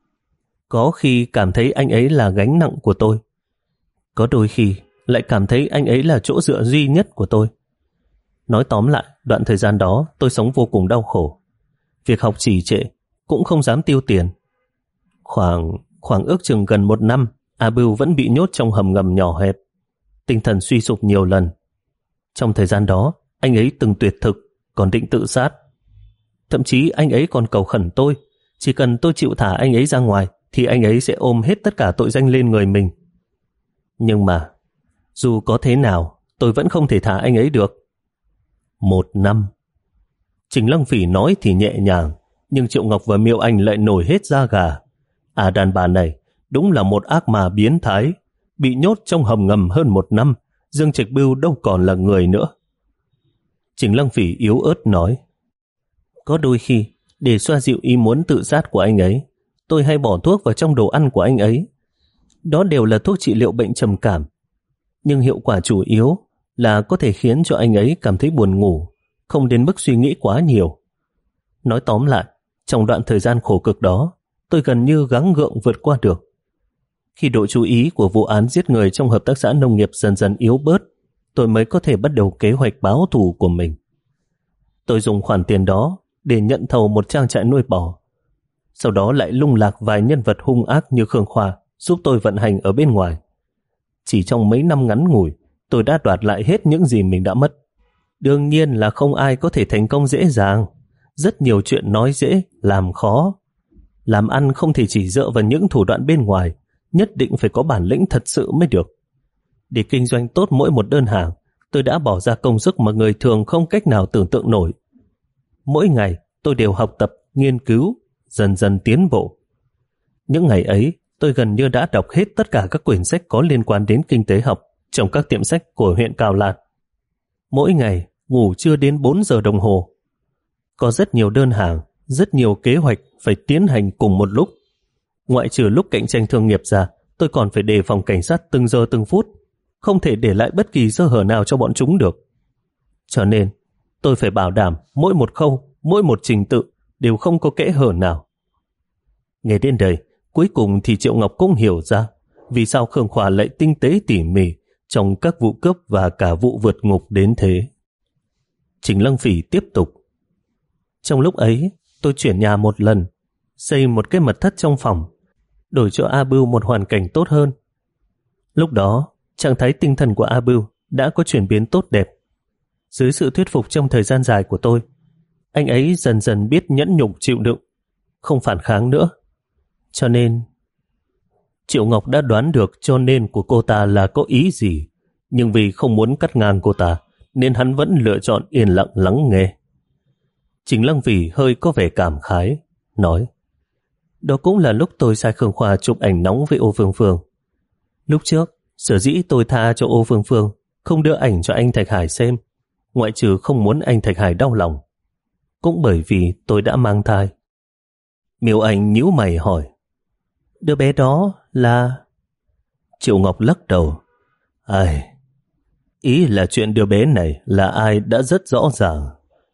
Có khi cảm thấy anh ấy là gánh nặng của tôi, có đôi khi lại cảm thấy anh ấy là chỗ dựa duy nhất của tôi. Nói tóm lại, đoạn thời gian đó tôi sống vô cùng đau khổ. Việc học trì trệ, cũng không dám tiêu tiền. Khoảng, khoảng ước chừng gần một năm, A Bưu vẫn bị nhốt trong hầm ngầm nhỏ hẹp, tinh thần suy sụp nhiều lần. Trong thời gian đó, anh ấy từng tuyệt thực, còn định tự sát. Thậm chí anh ấy còn cầu khẩn tôi, chỉ cần tôi chịu thả anh ấy ra ngoài thì anh ấy sẽ ôm hết tất cả tội danh lên người mình. Nhưng mà, dù có thế nào, tôi vẫn không thể thả anh ấy được. Một năm. Trình Lăng Phỉ nói thì nhẹ nhàng, nhưng Triệu Ngọc và Miêu Anh lại nổi hết da gà. À, đàn bà này đúng là một ác ma biến thái, bị nhốt trong hầm ngầm hơn một năm, Dương Trạch Bưu đâu còn là người nữa. Trình Lăng Phỉ yếu ớt nói: có đôi khi, để xoa dịu ý muốn tự sát của anh ấy, tôi hay bỏ thuốc vào trong đồ ăn của anh ấy. Đó đều là thuốc trị liệu bệnh trầm cảm, nhưng hiệu quả chủ yếu là có thể khiến cho anh ấy cảm thấy buồn ngủ, không đến mức suy nghĩ quá nhiều. Nói tóm lại, trong đoạn thời gian khổ cực đó, tôi gần như gắng gượng vượt qua được. Khi độ chú ý của vụ án giết người trong hợp tác xã nông nghiệp dần dần yếu bớt, tôi mới có thể bắt đầu kế hoạch báo thù của mình. Tôi dùng khoản tiền đó để nhận thầu một trang trại nuôi bò, sau đó lại lung lạc vài nhân vật hung ác như Khương Khoa giúp tôi vận hành ở bên ngoài. Chỉ trong mấy năm ngắn ngủi, tôi đã đoạt lại hết những gì mình đã mất. Đương nhiên là không ai có thể thành công dễ dàng. Rất nhiều chuyện nói dễ, làm khó. Làm ăn không thể chỉ dựa vào những thủ đoạn bên ngoài, nhất định phải có bản lĩnh thật sự mới được. Để kinh doanh tốt mỗi một đơn hàng, tôi đã bỏ ra công sức mà người thường không cách nào tưởng tượng nổi. Mỗi ngày, tôi đều học tập, nghiên cứu, dần dần tiến bộ. Những ngày ấy, tôi gần như đã đọc hết tất cả các quyển sách có liên quan đến kinh tế học trong các tiệm sách của huyện Cao Lan. Mỗi ngày, ngủ chưa đến bốn giờ đồng hồ. Có rất nhiều đơn hàng, rất nhiều kế hoạch phải tiến hành cùng một lúc. Ngoại trừ lúc cạnh tranh thương nghiệp ra, tôi còn phải đề phòng cảnh sát từng giờ từng phút, không thể để lại bất kỳ sơ hở nào cho bọn chúng được. Cho nên, tôi phải bảo đảm mỗi một khâu, mỗi một trình tự đều không có kẽ hở nào. Nghe đến đây, cuối cùng thì Triệu Ngọc cũng hiểu ra vì sao Khương Khoa lại tinh tế tỉ mỉ trong các vụ cướp và cả vụ vượt ngục đến thế. Trình Lăng Phỉ tiếp tục. Trong lúc ấy, tôi chuyển nhà một lần, xây một cái mật thất trong phòng, đổi cho A Bưu một hoàn cảnh tốt hơn. Lúc đó, trạng thái tinh thần của A Bưu đã có chuyển biến tốt đẹp. Dưới sự thuyết phục trong thời gian dài của tôi, anh ấy dần dần biết nhẫn nhục chịu đựng, không phản kháng nữa. Cho nên, Triệu Ngọc đã đoán được cho nên của cô ta là có ý gì, nhưng vì không muốn cắt ngang cô ta, nên hắn vẫn lựa chọn yên lặng lắng nghe. Trình Lăng Phỉ hơi có vẻ cảm khái, nói: đó cũng là lúc tôi sai Khương Khoa chụp ảnh nóng với Ô Phương Phương. Lúc trước, sở dĩ tôi tha cho Ô Phương Phương không đưa ảnh cho anh Thạch Hải xem, ngoại trừ không muốn anh Thạch Hải đau lòng. Cũng bởi vì tôi đã mang thai. Miêu Anh nhíu mày hỏi: đứa bé đó là... Triệu Ngọc lắc đầu: ai, ý là chuyện đứa bé này là ai đã rất rõ ràng.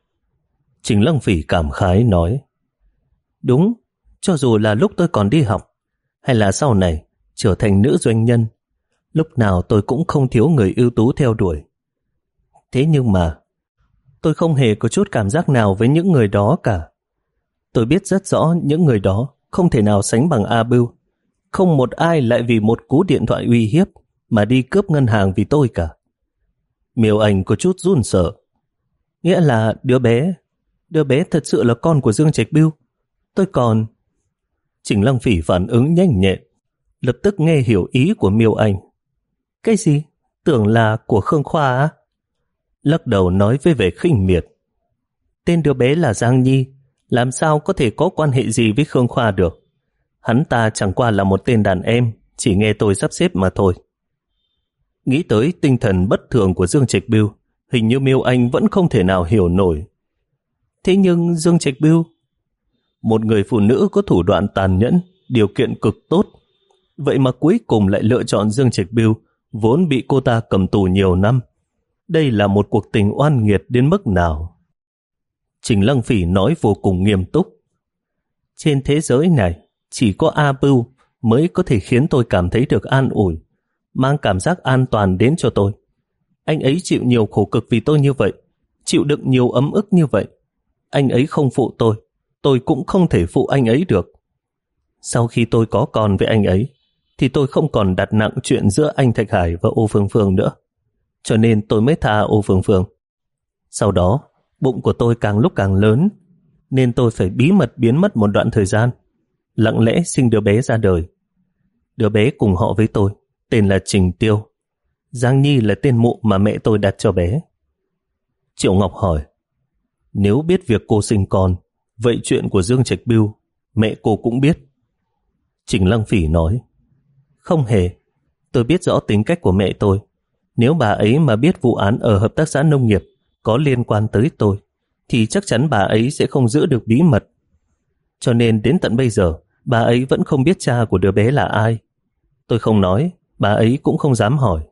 Trình Lăng Phỉ cảm khái nói: đúng, cho dù là lúc tôi còn đi học, hay là sau này trở thành nữ doanh nhân, lúc nào tôi cũng không thiếu người ưu tú theo đuổi. Thế nhưng mà, tôi không hề có chút cảm giác nào với những người đó cả. Tôi biết rất rõ những người đó không thể nào sánh bằng A Bưu. Không một ai lại vì một cú điện thoại uy hiếp mà đi cướp ngân hàng vì tôi cả. Miêu Anh có chút run sợ. Nghĩa là đứa bé, đứa bé thật sự là con của Dương Trạch Bưu. Tôi còn... Trình Lăng Phỉ phản ứng nhanh nhẹn, lập tức nghe hiểu ý của Miêu Anh. Cái gì? Tưởng là của Khương Khoa á? Lắc đầu nói với vẻ khinh miệt. Tên đứa bé là Giang Nhi, làm sao có thể có quan hệ gì với Khương Khoa được? Hắn ta chẳng qua là một tên đàn em, chỉ nghe tôi sắp xếp mà thôi. Nghĩ tới tinh thần bất thường của Dương Trạch Bưu, hình như Miêu Anh vẫn không thể nào hiểu nổi. Thế nhưng Dương Trạch Bưu, một người phụ nữ có thủ đoạn tàn nhẫn, điều kiện cực tốt, vậy mà cuối cùng lại lựa chọn Dương Trạch Bưu, vốn bị cô ta cầm tù nhiều năm. Đây là một cuộc tình oan nghiệt đến mức nào? Trình Lăng Phỉ nói vô cùng nghiêm túc. Trên thế giới này, chỉ có A Bưu mới có thể khiến tôi cảm thấy được an ủi, mang cảm giác an toàn đến cho tôi. Anh ấy chịu nhiều khổ cực vì tôi như vậy, chịu đựng nhiều ấm ức như vậy. Anh ấy không phụ tôi, tôi cũng không thể phụ anh ấy được. Sau khi tôi có con với anh ấy, thì tôi không còn đặt nặng chuyện giữa anh Thạch Hải và Ô Phương Phương nữa. Cho nên tôi mới tha Ô Phương Phương. Sau đó, bụng của tôi càng lúc càng lớn, nên tôi phải bí mật biến mất một đoạn thời gian, lặng lẽ sinh đứa bé ra đời. Đứa bé cùng họ với tôi, tên là Trình Tiêu. Giang Nhi là tên mụ mà mẹ tôi đặt cho bé. Triệu Ngọc hỏi: nếu biết việc cô sinh con, vậy chuyện của Dương Trạch Bưu, mẹ cô cũng biết? Trình Lăng Phỉ nói: không hề, tôi biết rõ tính cách của mẹ tôi. Nếu bà ấy mà biết vụ án ở hợp tác xã nông nghiệp có liên quan tới tôi, thì chắc chắn bà ấy sẽ không giữ được bí mật. Cho nên đến tận bây giờ, bà ấy vẫn không biết cha của đứa bé là ai. Tôi không nói, bà ấy cũng không dám hỏi.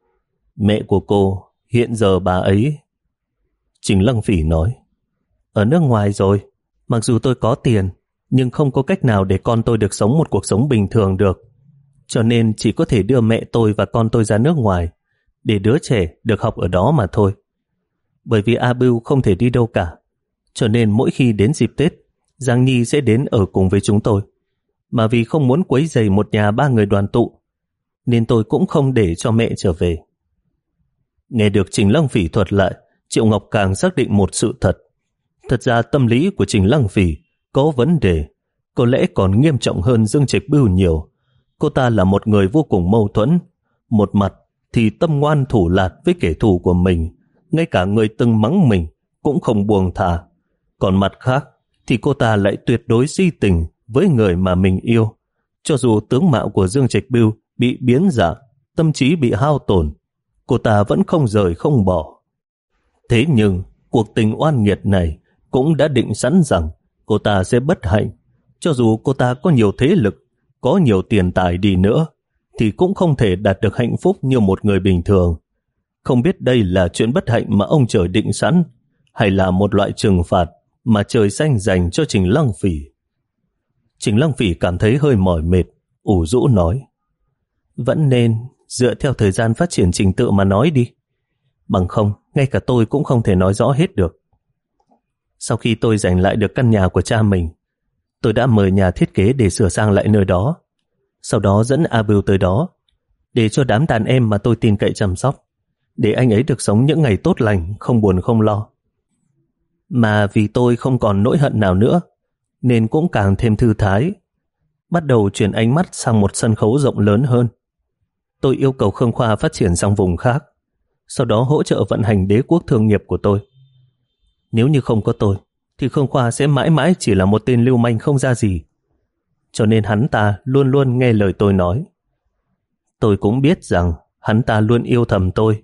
Mẹ của cô, hiện giờ bà ấy... Trình Lăng Phỉ nói: ở nước ngoài rồi, mặc dù tôi có tiền, nhưng không có cách nào để con tôi được sống một cuộc sống bình thường được. Cho nên chỉ có thể đưa mẹ tôi và con tôi ra nước ngoài, để đứa trẻ được học ở đó mà thôi. Bởi vì A Bưu không thể đi đâu cả, cho nên mỗi khi đến dịp Tết, Giang Nhi sẽ đến ở cùng với chúng tôi, mà vì không muốn quấy rầy một nhà ba người đoàn tụ, nên tôi cũng không để cho mẹ trở về. Nghe được Trình Lăng Phỉ thuật lại, Triệu Ngọc càng xác định một sự thật. Thật ra tâm lý của Trình Lăng Phỉ có vấn đề, có lẽ còn nghiêm trọng hơn Dương Trạch Bưu nhiều. Cô ta là một người vô cùng mâu thuẫn. Một mặt thì tâm ngoan thủ lạt với kẻ thù của mình, ngay cả người từng mắng mình cũng không buông thả. Còn mặt khác thì cô ta lại tuyệt đối si tình với người mà mình yêu. Cho dù tướng mạo của Dương Trạch Bưu bị biến dạng, tâm trí bị hao tổn, cô ta vẫn không rời không bỏ. Thế nhưng cuộc tình oan nghiệt này cũng đã định sẵn rằng cô ta sẽ bất hạnh. Cho dù cô ta có nhiều thế lực, có nhiều tiền tài đi nữa, thì cũng không thể đạt được hạnh phúc như một người bình thường. Không biết đây là chuyện bất hạnh mà ông trời định sẵn, hay là một loại trừng phạt mà trời xanh dành cho Trình Lăng Phỉ. Trình Lăng Phỉ cảm thấy hơi mỏi mệt, ủ rũ nói: Vẫn nên dựa theo thời gian phát triển trình tự mà nói đi. Bằng không, ngay cả tôi cũng không thể nói rõ hết được. Sau khi tôi giành lại được căn nhà của cha mình, tôi đã mời nhà thiết kế để sửa sang lại nơi đó. Sau đó dẫn A Bưu tới đó, để cho đám đàn em mà tôi tin cậy chăm sóc, để anh ấy được sống những ngày tốt lành, không buồn không lo. Mà vì tôi không còn nỗi hận nào nữa, nên cũng càng thêm thư thái, bắt đầu chuyển ánh mắt sang một sân khấu rộng lớn hơn. Tôi yêu cầu Khương Khoa phát triển sang vùng khác, sau đó hỗ trợ vận hành đế quốc thương nghiệp của tôi. Nếu như không có tôi, thì Khương Khoa sẽ mãi mãi chỉ là một tên lưu manh không ra gì. Cho nên hắn ta luôn luôn nghe lời tôi nói. Tôi cũng biết rằng hắn ta luôn yêu thầm tôi.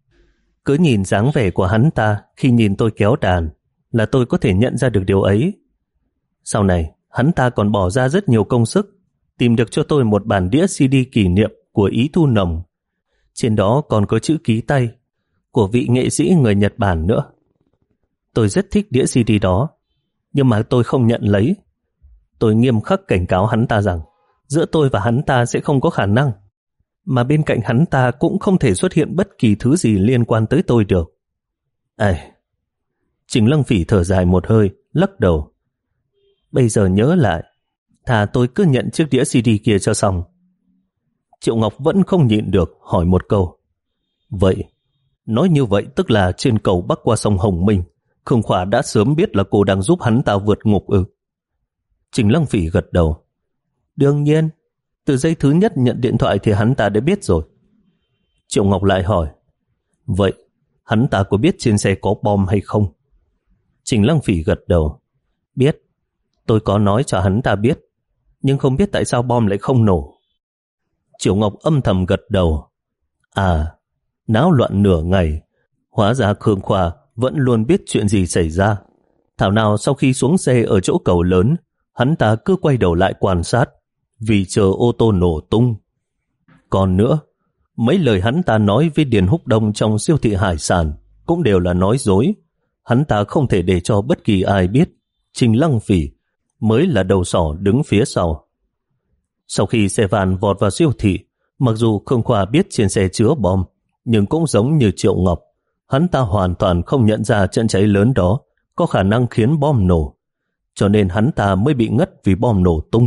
Cứ nhìn dáng vẻ của hắn ta khi nhìn tôi kéo đàn là tôi có thể nhận ra được điều ấy. Sau này, hắn ta còn bỏ ra rất nhiều công sức tìm được cho tôi một bản đĩa xê đê kỷ niệm của Ý Thu Nồng. Trên đó còn có chữ ký tay của vị nghệ sĩ người Nhật Bản nữa. Tôi rất thích đĩa xê đê đó, nhưng mà tôi không nhận lấy. Tôi nghiêm khắc cảnh cáo hắn ta rằng giữa tôi và hắn ta sẽ không có khả năng, mà bên cạnh hắn ta cũng không thể xuất hiện bất kỳ thứ gì liên quan tới tôi được. Ai... Trình Lăng Phỉ thở dài một hơi, lắc đầu. Bây giờ nhớ lại, thà tôi cứ nhận chiếc đĩa xê đê kia cho xong. Triệu Ngọc vẫn không nhịn được, hỏi một câu. Vậy, nói như vậy tức là trên cầu bắc qua sông Hồng Minh, Khương Khoa đã sớm biết là cô đang giúp hắn ta vượt ngục ư? Trình Lăng Phỉ gật đầu. Đương nhiên, từ giây thứ nhất nhận điện thoại thì hắn ta đã biết rồi. Triệu Ngọc lại hỏi. Vậy, hắn ta có biết trên xe có bom hay không? Trình Lăng Phỉ gật đầu. Biết, tôi có nói cho hắn ta biết, nhưng không biết tại sao bom lại không nổ. Triệu Ngọc âm thầm gật đầu. À, náo loạn nửa ngày, hóa ra Khương Khoa vẫn luôn biết chuyện gì xảy ra. Thảo nào sau khi xuống xe ở chỗ cầu lớn, hắn ta cứ quay đầu lại quan sát, vì chờ ô tô nổ tung. Còn nữa, mấy lời hắn ta nói với Điền Húc Đông trong siêu thị hải sản cũng đều là nói dối. Hắn ta không thể để cho bất kỳ ai biết Trình Lăng Phỉ mới là đầu sỏ đứng phía sau. Sau khi xe van vọt vào siêu thị, mặc dù Khương Khoa biết trên xe chứa bom, nhưng cũng giống như Triệu Ngọc, hắn ta hoàn toàn không nhận ra trận cháy lớn đó có khả năng khiến bom nổ, cho nên hắn ta mới bị ngất vì bom nổ tung.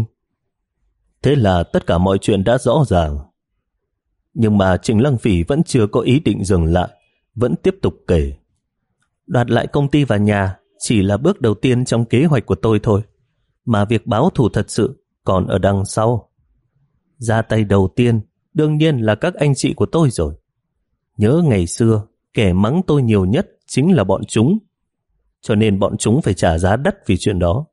Thế là tất cả mọi chuyện đã rõ ràng. Nhưng mà Trình Lăng Phỉ vẫn chưa có ý định dừng lại, vẫn tiếp tục kể. Đoạt lại công ty và nhà chỉ là bước đầu tiên trong kế hoạch của tôi thôi, mà việc báo thù thật sự còn ở đằng sau. Ra tay đầu tiên đương nhiên là các anh chị của tôi rồi. Nhớ ngày xưa, kẻ mắng tôi nhiều nhất chính là bọn chúng, cho nên bọn chúng phải trả giá đắt vì chuyện đó.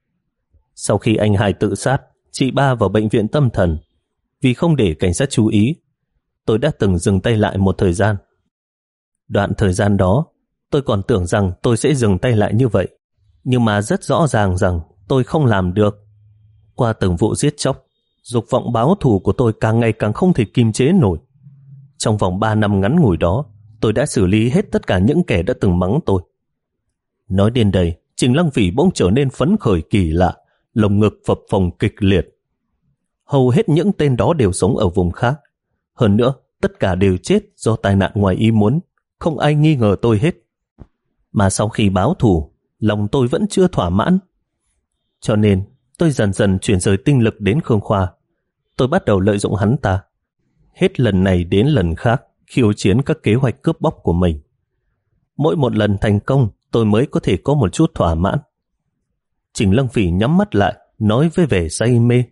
Sau khi anh hai tự sát, chị ba vào bệnh viện tâm thần, vì không để cảnh sát chú ý, tôi đã từng dừng tay lại một thời gian. Đoạn thời gian đó, tôi còn tưởng rằng tôi sẽ dừng tay lại như vậy, nhưng mà rất rõ ràng rằng tôi không làm được. Qua từng vụ giết chóc, dục vọng báo thù của tôi càng ngày càng không thể kiềm chế nổi. Trong vòng ba năm ngắn ngủi đó, tôi đã xử lý hết tất cả những kẻ đã từng mắng tôi. Nói đến đây, Trình Lăng Phỉ bỗng trở nên phấn khởi kỳ lạ, lồng ngực phập phồng kịch liệt. Hầu hết những tên đó đều sống ở vùng khác. Hơn nữa, tất cả đều chết do tai nạn ngoài ý muốn, không ai nghi ngờ tôi hết. Mà sau khi báo thù, lòng tôi vẫn chưa thỏa mãn. Cho nên tôi dần dần chuyển rời tinh lực đến Khương Khoa. Tôi bắt đầu lợi dụng hắn ta, hết lần này đến lần khác khiêu chiến các kế hoạch cướp bóc của mình. Mỗi một lần thành công, tôi mới có thể có một chút thỏa mãn. Trình Lăng Phỉ nhắm mắt lại, nói với vẻ say mê.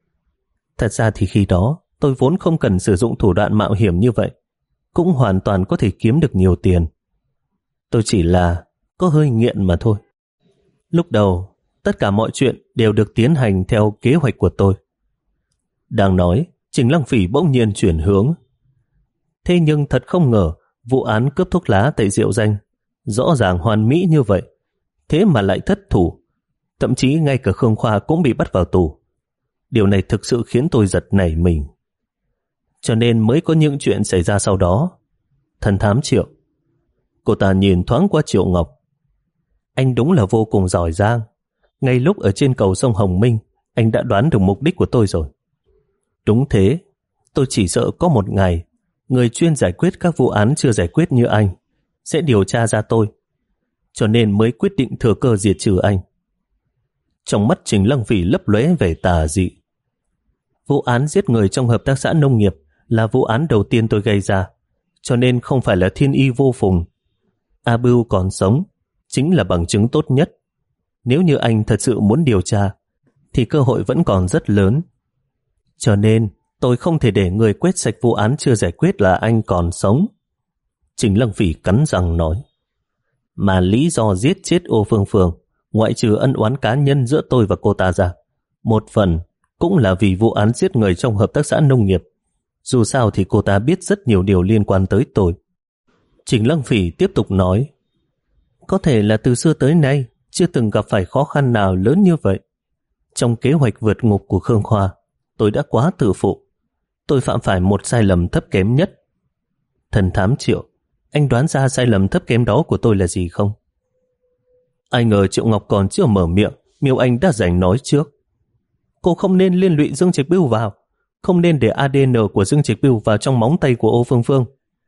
Thật ra thì khi đó, tôi vốn không cần sử dụng thủ đoạn mạo hiểm như vậy, cũng hoàn toàn có thể kiếm được nhiều tiền. Tôi chỉ là có hơi nghiện mà thôi. Lúc đầu, tất cả mọi chuyện đều được tiến hành theo kế hoạch của tôi. Đang nói, Trình Lăng Phỉ bỗng nhiên chuyển hướng. Thế nhưng thật không ngờ, vụ án cướp thuốc lá tại Diệu Danh rõ ràng hoàn mỹ như vậy, thế mà lại thất thủ. Thậm chí ngay cả Khương Khoa cũng bị bắt vào tù. Điều này thực sự khiến tôi giật nảy mình. Cho nên mới có những chuyện xảy ra sau đó. Thần thám Triệu. Cô ta nhìn thoáng qua Triệu Ngọc. Anh đúng là vô cùng giỏi giang. Ngay lúc ở trên cầu sông Hồng Minh, anh đã đoán được mục đích của tôi rồi. Đúng thế, tôi chỉ sợ có một ngày, người chuyên giải quyết các vụ án chưa giải quyết như anh sẽ điều tra ra tôi. Cho nên mới quyết định thừa cơ diệt trừ anh. Trong mắt Trình Lăng Phỉ lấp lóe vẻ tà dị. Vụ án giết người trong hợp tác xã nông nghiệp là vụ án đầu tiên tôi gây ra, cho nên không phải là thiên y vô phùng. A Bưu còn sống chính là bằng chứng tốt nhất. Nếu như anh thật sự muốn điều tra, thì cơ hội vẫn còn rất lớn. Cho nên tôi không thể để người quét sạch vụ án chưa giải quyết là anh còn sống. Trình Lăng Phỉ cắn răng nói. Mà lý do giết chết Ô Phương Phương, ngoại trừ ân oán cá nhân giữa tôi và cô ta ra, một phần cũng là vì vụ án giết người trong hợp tác xã nông nghiệp. Dù sao thì cô ta biết rất nhiều điều liên quan tới tôi. Trình Lăng Phỉ tiếp tục nói. Có thể là từ xưa tới nay chưa từng gặp phải khó khăn nào lớn như vậy. Trong kế hoạch vượt ngục của Khương Khoa, tôi đã quá tự phụ. Tôi phạm phải một sai lầm thấp kém nhất. Thần thám Triệu, anh đoán ra sai lầm thấp kém đó của tôi là gì không? Ai ngờ Triệu Ngọc còn chưa mở miệng, Miêu Anh đã giành nói trước. Cô không nên liên lụy Dương Trạch Bưu vào, không nên để a đê en của Dương Trạch Bưu vào trong móng tay của Ô Phương Phương.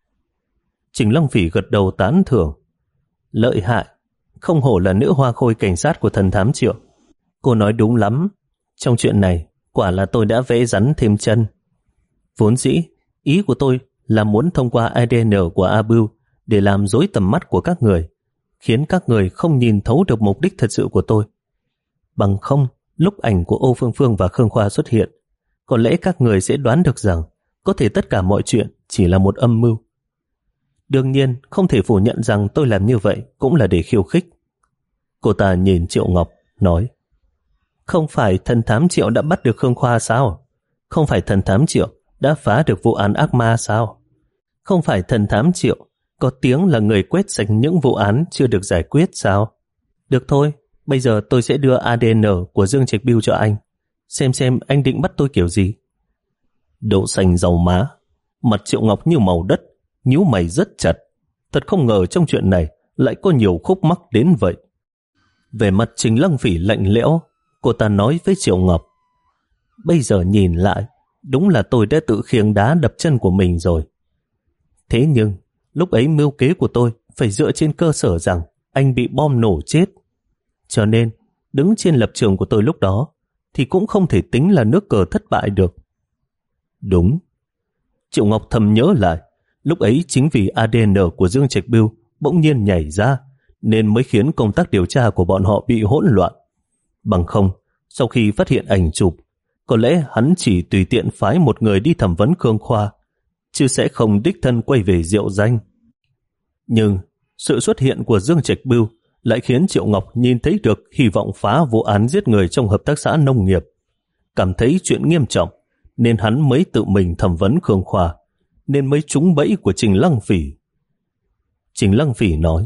Trình Lăng Phỉ gật đầu tán thưởng. Lợi hại, không hổ là nữ hoa khôi cảnh sát của thần thám Triệu. Cô nói đúng lắm, trong chuyện này quả là tôi đã vẽ rắn thêm chân. Vốn dĩ, ý của tôi là muốn thông qua a đê en của A Bưu để làm rối tầm mắt của các người, khiến các người không nhìn thấu được mục đích thật sự của tôi. Bằng không, lúc ảnh của Ô Phương Phương và Khương Khoa xuất hiện, có lẽ các người sẽ đoán được rằng có thể tất cả mọi chuyện chỉ là một âm mưu. Đương nhiên, không thể phủ nhận rằng tôi làm như vậy cũng là để khiêu khích. Cô ta nhìn Triệu Ngọc, nói. Không phải thần thám Triệu đã bắt được Khương Khoa sao? Không phải thần thám Triệu đã phá được vụ án ác ma sao? Không phải thần thám Triệu có tiếng là người quét sạch những vụ án chưa được giải quyết sao? Được thôi, bây giờ tôi sẽ đưa a đê en của Dương Trạch Bưu cho anh. Xem xem anh định bắt tôi kiểu gì. Đậu xanh dầu má, mặt Triệu Ngọc như màu đất, nhíu mày rất chặt. Thật không ngờ trong chuyện này lại có nhiều khúc mắc đến vậy. Về mặt Trình Lăng Phỉ lạnh lẽo, cô ta nói với Triệu Ngọc. Bây giờ nhìn lại, đúng là tôi đã tự khiêng đá đập chân của mình rồi. Thế nhưng, lúc ấy mưu kế của tôi phải dựa trên cơ sở rằng anh bị bom nổ chết. Cho nên, đứng trên lập trường của tôi lúc đó, thì cũng không thể tính là nước cờ thất bại được. Đúng. Triệu Ngọc thầm nhớ lại, lúc ấy chính vì a đê en của Dương Trạch Bưu bỗng nhiên nhảy ra, nên mới khiến công tác điều tra của bọn họ bị hỗn loạn. Bằng không, sau khi phát hiện ảnh chụp, có lẽ hắn chỉ tùy tiện phái một người đi thẩm vấn Khương Khoa, chứ sẽ không đích thân quay về Diệu Danh. Nhưng sự xuất hiện của Dương Trạch Bưu lại khiến Triệu Ngọc nhìn thấy được hy vọng phá vụ án giết người trong hợp tác xã nông nghiệp. Cảm thấy chuyện nghiêm trọng, nên hắn mới tự mình thẩm vấn Khương Khoa, nên mới trúng bẫy của Trình Lăng Phỉ. Trình Lăng Phỉ nói,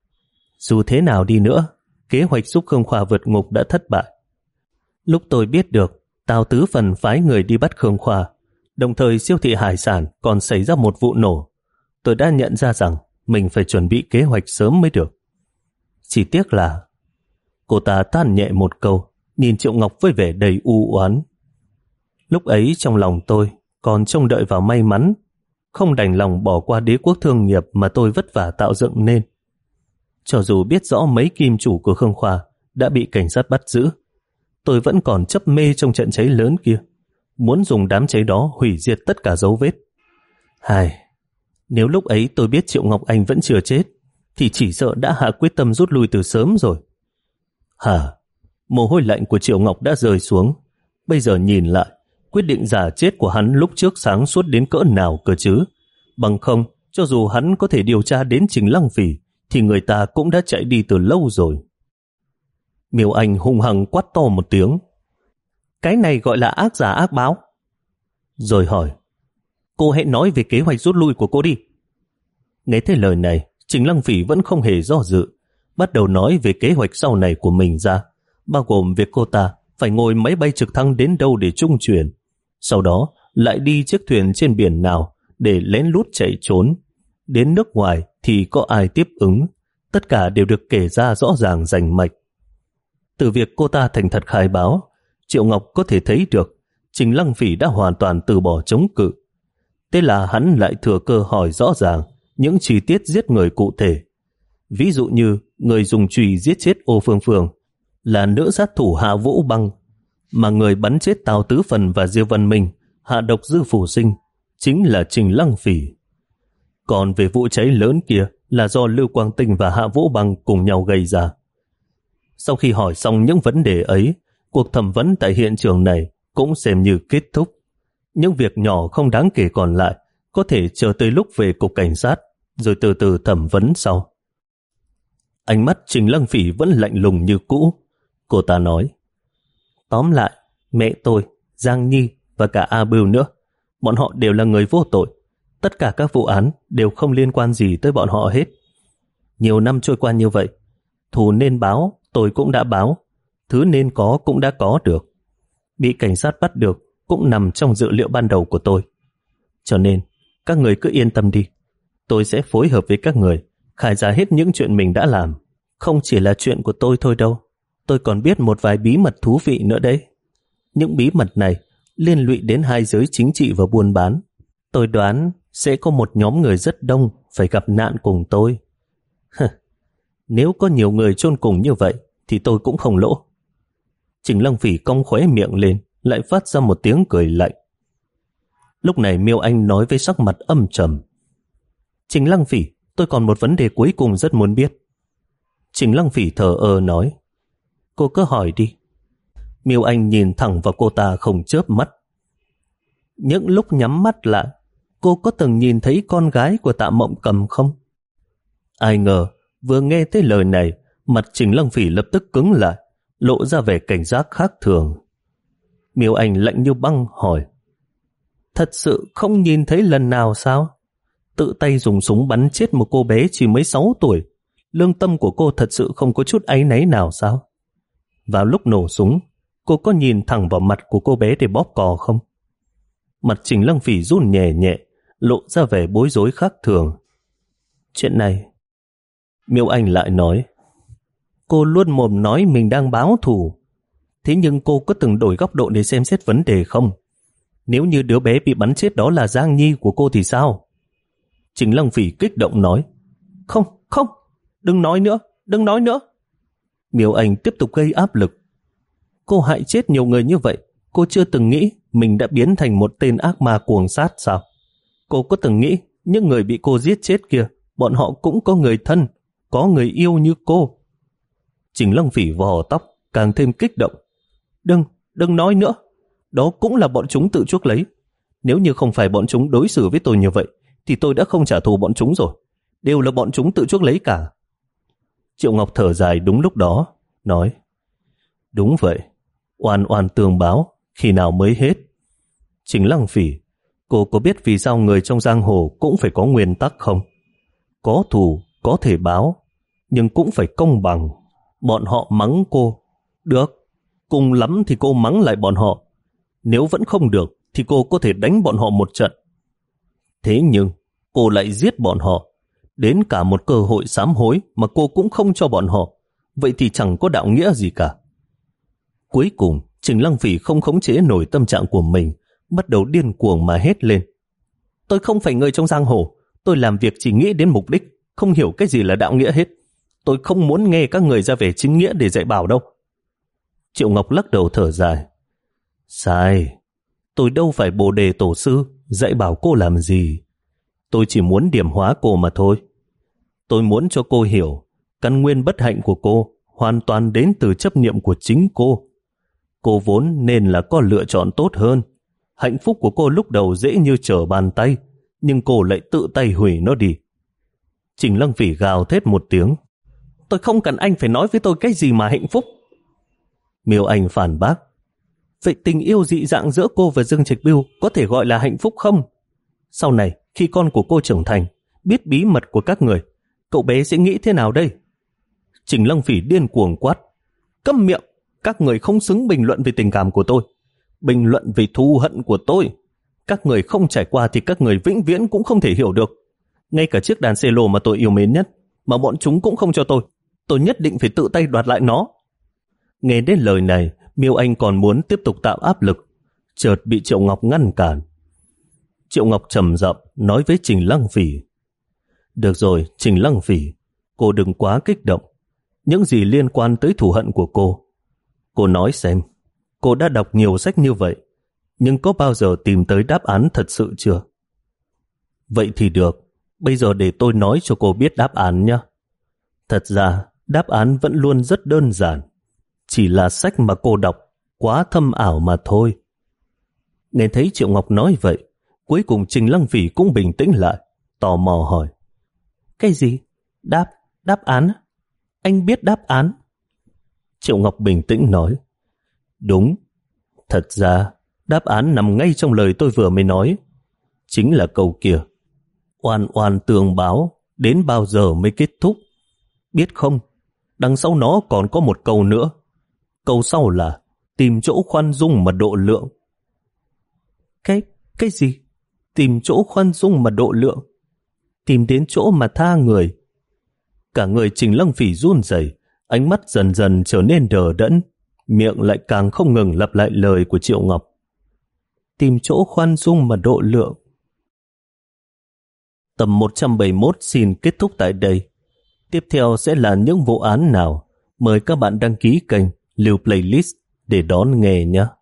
dù thế nào đi nữa, kế hoạch giúp Khương Khoa vượt ngục đã thất bại. Lúc tôi biết được Tào Tứ Phần phái người đi bắt Khương Khoa, đồng thời siêu thị hải sản còn xảy ra một vụ nổ, tôi đã nhận ra rằng mình phải chuẩn bị kế hoạch sớm mới được. Chỉ tiếc là cô ta than nhẹ một câu, nhìn Triệu Ngọc với vẻ đầy u oán. Lúc ấy trong lòng tôi còn trông đợi vào may mắn, không đành lòng bỏ qua đế quốc thương nghiệp mà tôi vất vả tạo dựng nên. Cho dù biết rõ mấy kim chủ của Khương Khoa đã bị cảnh sát bắt giữ, tôi vẫn còn chấp mê trong trận cháy lớn kia, muốn dùng đám cháy đó hủy diệt tất cả dấu vết. Hài, nếu lúc ấy tôi biết Triệu Ngọc Anh vẫn chưa chết, thì chỉ sợ đã hạ quyết tâm rút lui từ sớm rồi. Hả? Mồ hôi lạnh của Triệu Ngọc đã rơi xuống. Bây giờ nhìn lại, quyết định giả chết của hắn lúc trước sáng suốt đến cỡ nào cơ chứ? Bằng không, cho dù hắn có thể điều tra đến Trình Lăng Phỉ, thì người ta cũng đã chạy đi từ lâu rồi. Miêu Anh hung hăng quát to một tiếng. Cái này gọi là ác giả ác báo. Rồi hỏi, cô hãy nói về kế hoạch rút lui của cô đi. Nghe thấy lời này, Trình Lăng Phỉ vẫn không hề do dự, bắt đầu nói về kế hoạch sau này của mình ra, bao gồm việc cô ta phải ngồi máy bay trực thăng đến đâu để trung chuyển, sau đó lại đi chiếc thuyền trên biển nào để lén lút chạy trốn. Đến nước ngoài thì có ai tiếp ứng, tất cả đều được kể ra rõ ràng rành mạch. Từ việc cô ta thành thật khai báo, Triệu Ngọc có thể thấy được Trình Lăng Phỉ đã hoàn toàn từ bỏ chống cự. Thế là hắn lại thừa cơ hỏi rõ ràng những chi tiết giết người cụ thể. Ví dụ như người dùng chùy giết chết Ô Phương Phương là nữ sát thủ Hạ Vũ Băng, mà người bắn chết Tào Tứ Phần và Diêu Văn Minh hạ độc Dư Phủ Sinh chính là Trình Lăng Phỉ. Còn về vụ cháy lớn kia là do Lưu Quang Tinh và Hạ Vũ Băng cùng nhau gây ra. Sau khi hỏi xong những vấn đề ấy, cuộc thẩm vấn tại hiện trường này cũng xem như kết thúc. Những việc nhỏ không đáng kể còn lại có thể chờ tới lúc về cục cảnh sát rồi từ từ thẩm vấn sau. Ánh mắt Trình Lăng Phỉ vẫn lạnh lùng như cũ. Cô ta nói, tóm lại, mẹ tôi, Giang Nhi và cả A Bưu nữa, bọn họ đều là người vô tội. Tất cả các vụ án đều không liên quan gì tới bọn họ hết. Nhiều năm trôi qua như vậy, thù nên báo tôi cũng đã báo, thứ nên có cũng đã có được. Bị cảnh sát bắt được cũng nằm trong dữ liệu ban đầu của tôi. Cho nên, các người cứ yên tâm đi. Tôi sẽ phối hợp với các người khai ra hết những chuyện mình đã làm. Không chỉ là chuyện của tôi thôi đâu. Tôi còn biết một vài bí mật thú vị nữa đấy. Những bí mật này liên lụy đến hai giới chính trị và buôn bán. Tôi đoán sẽ có một nhóm người rất đông phải gặp nạn cùng tôi. Nếu có nhiều người chôn cùng như vậy thì tôi cũng không lỗ. Trình Lăng Phỉ cong khóe miệng lên, lại phát ra một tiếng cười lạnh. Lúc này Miêu Anh nói với sắc mặt âm trầm, Trình Lăng Phỉ, tôi còn một vấn đề cuối cùng rất muốn biết. Trình Lăng Phỉ thờ ơ nói, cô cứ hỏi đi. Miêu Anh nhìn thẳng vào cô ta không chớp mắt. Những lúc nhắm mắt lại, cô có từng nhìn thấy con gái của Tạ Mộng Cầm không? Ai ngờ, vừa nghe tới lời này, mặt Trình Lăng Phỉ lập tức cứng lại, lộ ra vẻ cảnh giác khác thường. Miêu Anh lạnh như băng hỏi, thật sự không nhìn thấy lần nào sao? Tự tay dùng súng bắn chết một cô bé chỉ mới sáu tuổi, lương tâm của cô thật sự không có chút áy náy nào sao? Vào lúc nổ súng, cô có nhìn thẳng vào mặt của cô bé để bóp cò không? Mặt Trình Lăng Phỉ run nhẹ nhẹ, lộ ra vẻ bối rối khác thường. Chuyện này, Miêu Anh lại nói, cô luôn mồm nói mình đang báo thù. Thế nhưng cô có từng đổi góc độ để xem xét vấn đề không? Nếu như đứa bé bị bắn chết đó là Giang Nhi của cô thì sao? Trình Lăng Phỉ kích động nói, không, không, đừng nói nữa, đừng nói nữa. Miêu Anh tiếp tục gây áp lực. Cô hại chết nhiều người như vậy, cô chưa từng nghĩ mình đã biến thành một tên ác ma cuồng sát sao? Cô có từng nghĩ những người bị cô giết chết kia, bọn họ cũng có người thân, có người yêu như cô? Trình Lăng Phỉ vò tóc, càng thêm kích động. Đừng, đừng nói nữa. Đó cũng là bọn chúng tự chuốc lấy. Nếu như không phải bọn chúng đối xử với tôi như vậy, thì tôi đã không trả thù bọn chúng rồi. Đều là bọn chúng tự chuốc lấy cả. Triệu Ngọc thở dài đúng lúc đó, nói, đúng vậy, oan oan tường báo, khi nào mới hết? Trình Lăng Phỉ, cô có biết vì sao người trong giang hồ cũng phải có nguyên tắc không? Có thù, có thể báo, nhưng cũng phải công bằng. Bọn họ mắng cô, được, cùng lắm thì cô mắng lại bọn họ. Nếu vẫn không được, thì cô có thể đánh bọn họ một trận. Thế nhưng, cô lại giết bọn họ. Đến cả một cơ hội sám hối mà cô cũng không cho bọn họ. Vậy thì chẳng có đạo nghĩa gì cả. Cuối cùng, Trình Lăng Phỉ không khống chế nổi tâm trạng của mình, bắt đầu điên cuồng mà hét lên. Tôi không phải người trong giang hồ. Tôi làm việc chỉ nghĩ đến mục đích, không hiểu cái gì là đạo nghĩa hết. Tôi không muốn nghe các người ra về chính nghĩa để dạy bảo đâu. Triệu Ngọc lắc đầu thở dài. Sai, tôi đâu phải Bồ Đề tổ sư dạy bảo cô làm gì. Tôi chỉ muốn điểm hóa cô mà thôi. Tôi muốn cho cô hiểu căn nguyên bất hạnh của cô hoàn toàn đến từ chấp niệm của chính cô. Cô vốn nên là có lựa chọn tốt hơn. Hạnh phúc của cô lúc đầu dễ như trở bàn tay, nhưng cô lại tự tay hủy nó đi. Trình Lăng Phỉ gào thét một tiếng. Tôi không cần anh phải nói với tôi cái gì mà hạnh phúc. Miêu Anh phản bác. Vậy tình yêu dị dạng giữa cô và Dương Trạch Bưu có thể gọi là hạnh phúc không? Sau này, khi con của cô trưởng thành, biết bí mật của các người, cậu bé sẽ nghĩ thế nào đây? Trình Lăng Phỉ điên cuồng quát. Câm miệng, các người không xứng bình luận về tình cảm của tôi. Bình luận về thù hận của tôi. Các người không trải qua thì các người vĩnh viễn cũng không thể hiểu được. Ngay cả chiếc đàn cello mà tôi yêu mến nhất, mà bọn chúng cũng không cho tôi. Tôi nhất định phải tự tay đoạt lại nó. Nghe đến lời này, Miêu Anh còn muốn tiếp tục tạo áp lực, chợt bị Triệu Ngọc ngăn cản. Triệu Ngọc trầm giọng nói với Trình Lăng Phỉ. Được rồi, Trình Lăng Phỉ, cô đừng quá kích động. Những gì liên quan tới thù hận của cô, cô nói xem, cô đã đọc nhiều sách như vậy, nhưng có bao giờ tìm tới đáp án thật sự chưa? Vậy thì được, bây giờ để tôi nói cho cô biết đáp án nhé. Thật ra, đáp án vẫn luôn rất đơn giản. Chỉ là sách mà cô đọc quá thâm ảo mà thôi. Nghe thấy Triệu Ngọc nói vậy, cuối cùng Trình Lăng Phỉ cũng bình tĩnh lại, tò mò hỏi. Cái gì? Đáp, đáp án? Anh biết đáp án? Triệu Ngọc bình tĩnh nói. Đúng, thật ra đáp án nằm ngay trong lời tôi vừa mới nói. Chính là câu kia. Oan oan tường báo, đến bao giờ mới kết thúc? Biết không, đằng sau nó còn có một câu nữa. Câu sau là tìm chỗ khoan dung mà độ lượng. Cái, cái gì? Tìm chỗ khoan dung mà độ lượng? Tìm đến chỗ mà tha người. Cả người Trình Lăng Phỉ run rẩy, ánh mắt dần dần trở nên đờ đẫn, miệng lại càng không ngừng lặp lại lời của Triệu Ngọc. Tìm chỗ khoan dung mà độ lượng. Tập một trăm bảy mươi mốt xin kết thúc tại đây. Tiếp theo sẽ là những vụ án nào? Mời các bạn đăng ký kênh Lưu Playlist để đón nghe nhé.